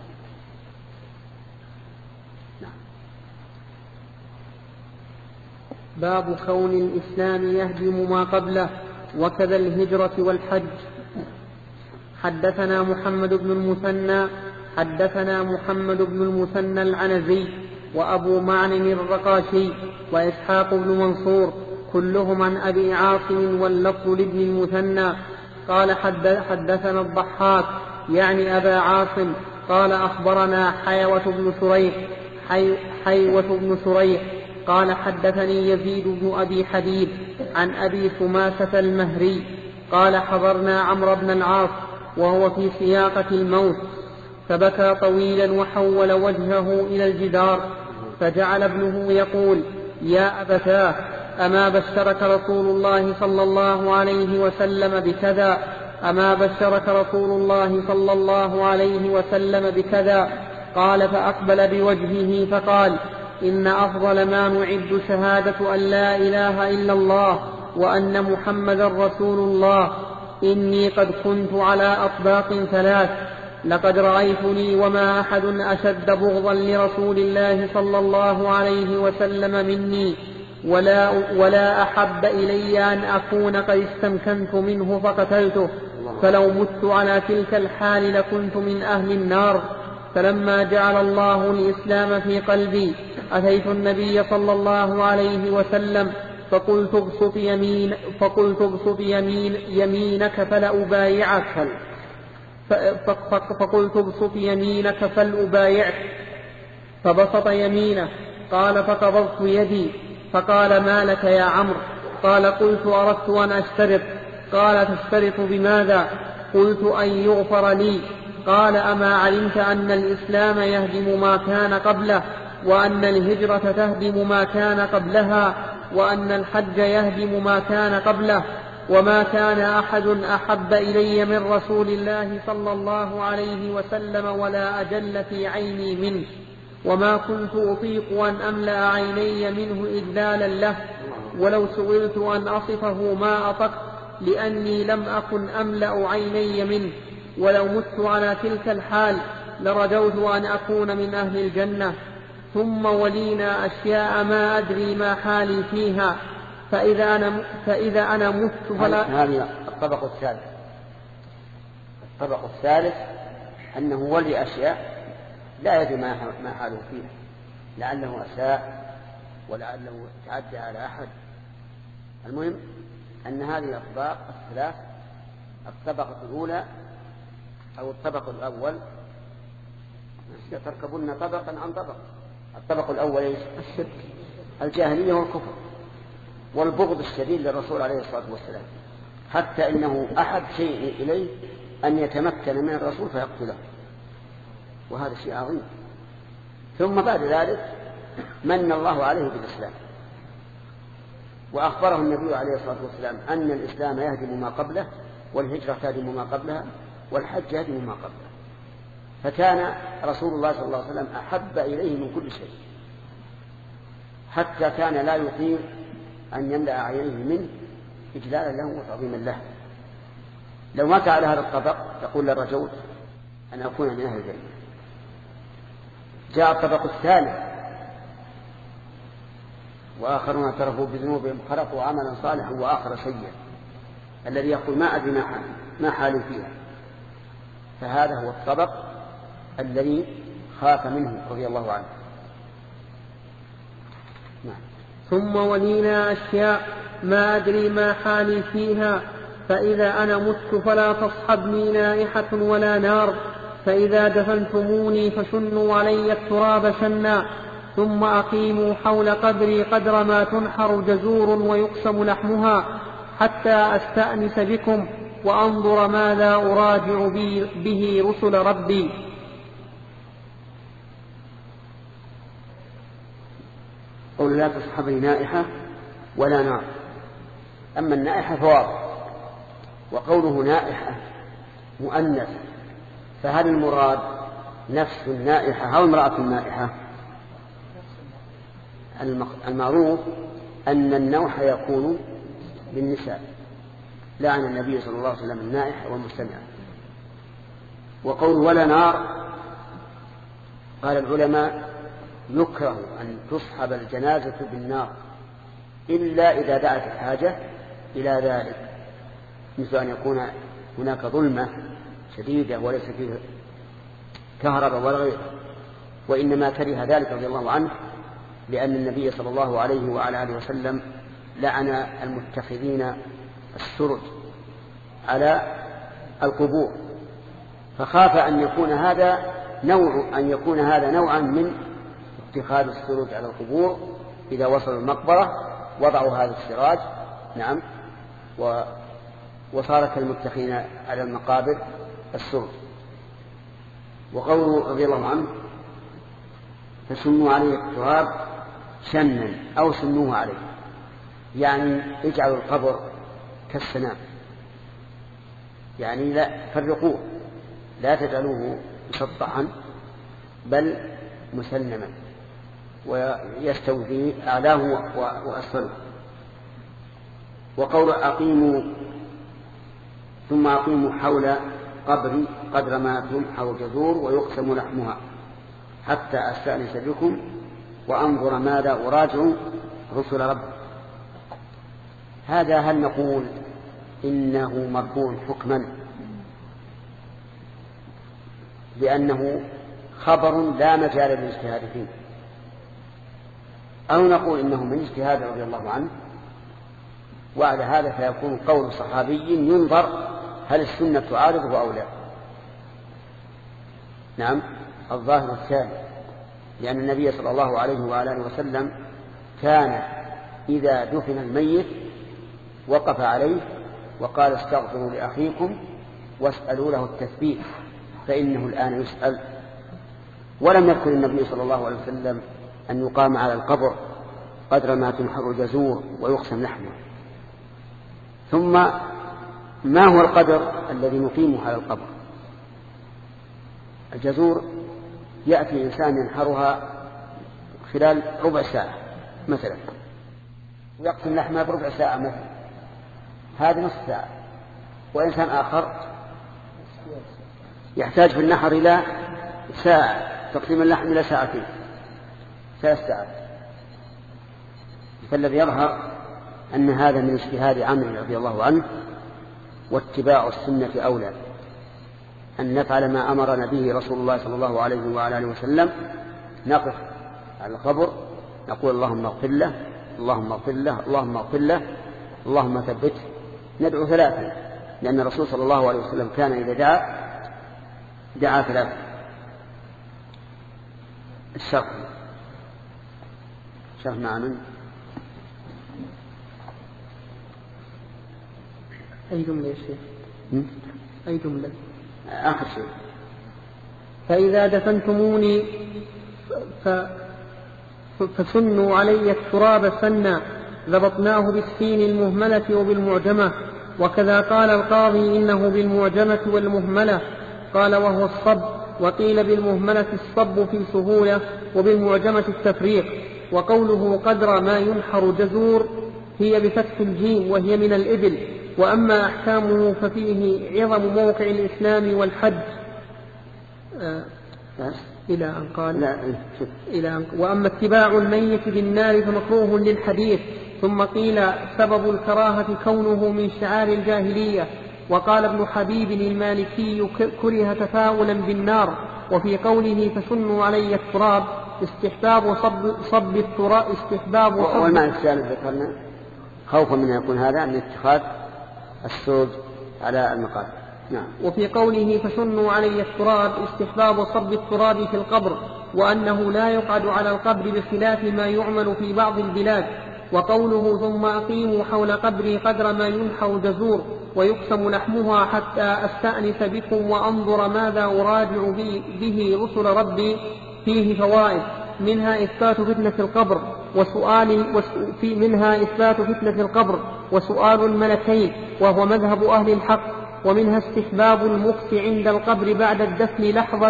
باب كون الإسلام يهدم ما قبله وكذا الهجرة والحج. حدثنا محمد بن المثنى حدثنا محمد بن المثنى العنزي وأبو معن الرقاشي وإسحاق بن منصور كلهم عن أبي عاصم واللفظ لابن المثنى قال حدثنا الضحاك يعني أبا عاصم قال أخبرنا حيوة بن شريح قال حدثني يزيد بن أبي حبيب عن أبي سماسة المهري قال حضرنا عمرو بن العاص وهو في سياقة الموت فبكى طويلا وحول وجهه إلى الجدار فجعل ابنه يقول يا أبتاه أما بشرك رسول الله صلى الله عليه وسلم بكذا أما بشرك رسول الله صلى الله عليه وسلم بكذا قال فأقبل بوجهه فقال إن أفضل ما نعد شهادة أن لا إله إلا الله وأن محمدا رسول الله إني قد كنت على أطباق ثلاث لقد رأيتني وما أحد أشد بغضا لرسول الله صلى الله عليه وسلم مني ولا أحب إلي أن أكون قد استمكنت منه فقتلته فلو مت على تلك الحال لكنت من أهل النار فلما جعل الله الإسلام في قلبي أتيت النبي صلى الله عليه وسلم فقلت ابسط يمينك فلأبايعك فقلت ابسط يمينك فلأبايعك فبسط يمينه قال فقبضت يدي فقال ما لك يا عمرو قال قلت أردت أن أشترط قال تشترط بماذا قلت أن يغفر لي قال أما علمت أن الإسلام يهدم ما كان قبله وأن الهجرة تهدم ما كان قبلها وأن الحج يهدم ما كان قبله وما كان أحد أحب إلي من رسول الله صلى الله عليه وسلم ولا أجل في عيني منه وما كنت أطيق أن أملأ عيني منه إجلالا له ولو سئلت أن أصفه ما أطقت لأني لم أكن أملأ عيني منه ولو مت على تلك الحال لرجوت أن أكون من أهل الجنة ثم ولينا أشياء ما أدري ما حالي فيها فإذا أنا مت فلا. هذا الطبق الثالث أنه ولي أشياء لا يدري ما حاله فيها لعله أساء ولعله تعدى على أحد. المهم أن هذه الأطباق الثلاث الطبقة الأولى أو الطبق الأول تركبون طبقا عن طبق. الطبق الأول الشرك الجاهلية والكفر والبغض الشديد للرسول عليه الصلاة والسلام حتى إنه أحب شيء إليه أن يتمكن من الرسول فيقتله وهذا شيء عظيم. ثم بعد ذلك من الله عليه بالإسلام وأخبره النبي عليه الصلاة والسلام أن الإسلام يهدم ما قبله والهجرة تهدم ما قبلها والحج يهدم ما قبله فكان رسول الله صلى الله عليه وسلم أحب إليه من كل شيء حتى كان لا يطيق أن يملأ عينيه منه إجلالا له وتعظيما له. لو مات على هذا الطبق يقول لرجوت أن أكون من أهل الجنة. جاء الطبق الثالث وآخرون اعترفوا بذنوبهم خلقوا عملا صالحا وآخر سيئا الذي يقول ما أدري ما حالي فيها. فهذا هو الطبق الذي خاف منه رضي الله عنه. نعم. ثم ولينا أشياء ما أدري ما حالي فيها فإذا أنا مت فلا تصحبني نائحة ولا نار فإذا دفنتموني فشنوا علي التراب شنا ثم أقيموا حول قبري قدر ما تنحر جزور ويقسم لحمها حتى أستأنس بكم وأنظر ماذا أراجع به رسل ربي. قول لا تصحبني نائحة ولا نار. أما النائحة فواضح وقوله نائحة مؤنث فهل المراد نفس النائحة أو امرأة النائحة؟ المعروف أن النوح يكون للنساء لعن النبي صلى الله عليه وسلم النائحة والمستمعة. وقول ولا نار قال العلماء يكره أن تصحب الجنازة بالنار إلا إذا دعت الحاجة إلى ذلك مثل أن يكون هناك ظلمة شديدة وليس فيه كهرباء ولا غيره. وإنما كره ذلك رضي الله عنه لأن النبي صلى الله عليه وعلى آله وسلم لعن المتخذين السرج على القبور فخاف أن يكون هذا نوعا من اتخاذ السرج على القبور إذا وصلوا المقبرة وضعوا هذا السراج، نعم، وصار كالمتخذين على المقابر السرج. وقوله رضي الله عنه فسنوا عليه التراب شنا أو سنوه عليه، يعني اجعلوا القبر كالسنام، يعني لا فرقوه، لا تجعلوه مسطحا بل مسنما ويستوي أعلاه وأسفله. وقول أقيموا ثم أقيموا حول قبري قدر ما تنحر الجذور ويقسم لحمها حتى أستأنس بكم وأنظر ماذا أراجع رسل ربي. هذا هل نقول إنه مرفوع حكما لأنه خبر لا مجال للاجتهاد فيه، أو نقول إنه من اجتهاد رضي الله عنه، وعلى هذا فيكون قول صحابي ينظر هل السنة تعارضه أو لا. نعم، الظاهر الثاني، لأن النبي صلى الله عليه وآله وسلم كان إذا دفن الميت وقف عليه وقال استغفروا لأخيكم واسألوا له التثبيت فإنه الآن يسأل. ولم يذكر النبي صلى الله عليه وسلم أن يقام على القبر قدر ما تنحر الجزور ويقسم لحمه. ثم ما هو القدر الذي نقيمه على القبر؟ الجزور يأتي إنسان ينحرها خلال ربع ساعة مثلا، ويقسم لحمها بربع ساعة مثلا، هذه نصف ساعة. وإنسان آخر يحتاج في النحر إلى ساعة، تقسيم اللحم إلى ساعتين، 3 ساعات. فالذي يظهر أن هذا من اجتهاد عمرو رضي الله عنه، واتباع السنة أولى، أن نفعل ما أمرنا به رسول الله صلى الله عليه وآله وسلم، نقف على القبر نقول اللهم اغفر له اللهم اغفر له اللهم اغفر له اللهم ثبته، ندعو 3، لأن الرسول صلى الله عليه وسلم كان إذا دعا 3. الشرح معنا أي جملة يا شيخ؟ أي جملة؟ آخر شيء. فإذا دفنتموني فسنوا علي التراب سنا ضبطناه بالسين المهملة وبالمعجمة. وكذا قال القاضي إنه بالمعجمة والمهملة، قال وهو الصب، وقيل بالمهملة الصب في سهولة وبالمعجمة التفريق. وقوله قدر ما ينحر جزور هي بفتح الجيم وهي من الإبل. وأما أحكامه ففيه عظم موقع الإسلام والحج إلى أن قال وأما اتباع الميت بالنار فمكروه للحديث. ثم قيل سبب الكراهة كونه من شعار الجاهلية. وقال ابن حبيب المالكي كره تفاؤلا بالنار. وفي قوله فسنوا علي التراب استحباب صب التراب استحباب والمعنى الثالث ذكرنا خوفا من يكون هذا من اتخاذ السود على المقابر. نعم. وفي قوله فسنوا علي التراب استحباب صب التراب في القبر، وأنه لا يقعد على القبر بخلاف ما يعمل في بعض البلاد. وقوله ثم أقيموا حول قبري قدر ما ينحر جزور ويقسم لحمها حتى أستأنس بكم وأنظر ماذا أراجع به رسل ربي فيه فوائد، منها إثبات فتنة القبر وسؤال الملكين وهو مذهب أهل الحق. ومنها استحباب المكث عند القبر بعد الدفن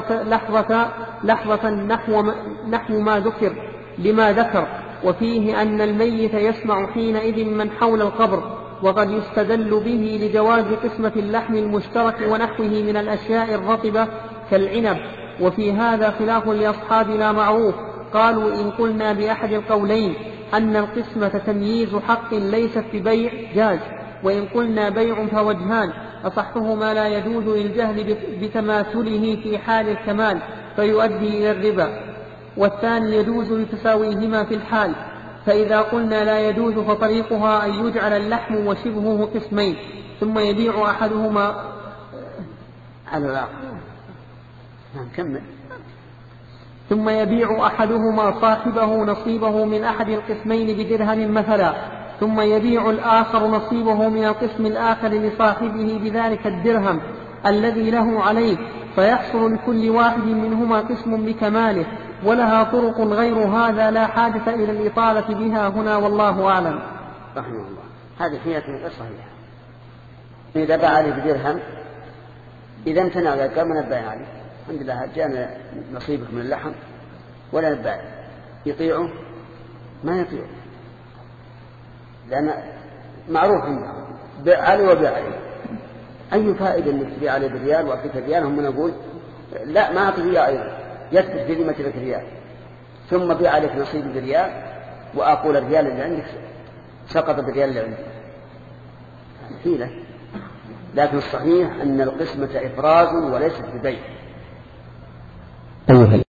لحظة نحو ما ذكر لما ذكر. وفيه أن الميت يسمع حينئذ من حول القبر، وقد يستدل به لجواز قسمة اللحم المشترك ونحوه من الأشياء الرطبة كالعنب. وفي هذا خلاف لأصحابنا معروف، قالوا إن قلنا بأحد القولين أن القسمة تمييز حق ليست ببيع جاز، وإن قلنا بيع فوجهان، أصحهما لا يجوز للجهل بتماثله في حال الكمال فيؤدي إلى الربا، والثاني يجوز لتساويهما في الحال. فإذا قلنا لا يجوز فطريقها أن يجعل اللحم وشبهه قسمين ثم يبيع أحدهما على الآخر. نكمل. ثم يبيع أحدهما صاحبه نصيبه من أحد القسمين بدرهم مثلا، ثم يبيع الآخر نصيبه من القسم الآخر لصاحبه بذلك الدرهم الذي له عليه، فيحصل لكل واحد منهما قسم بكماله، ولها طرق غير هذا لا حاجة إلى الإطالة بها هنا، والله أعلم. رحمه الله. هذه حيلة غير صحيحة. إذا باع عليه بدرهم، إذا امتنع ذلك قال ما نبايع عليه، الحمد لله جاءنا نصيبك من اللحم ولا نبايع، يطيعه ما يطيعه، لأن معروف عنده بيع عليه وبيع عليه. أي فائدة أنك تبيع عليه بريال وأعطيك ريال؟ هم نقول لا، ما أعطي ريال أيضا، يثبت في ذمتك ريال، ثم بيع عليك نصيب بريال وأقول الريال اللي عندك سقط بالريال اللي عندك، حيلة. لكن الصحيح أن القسمة إفراز وليست ببيع.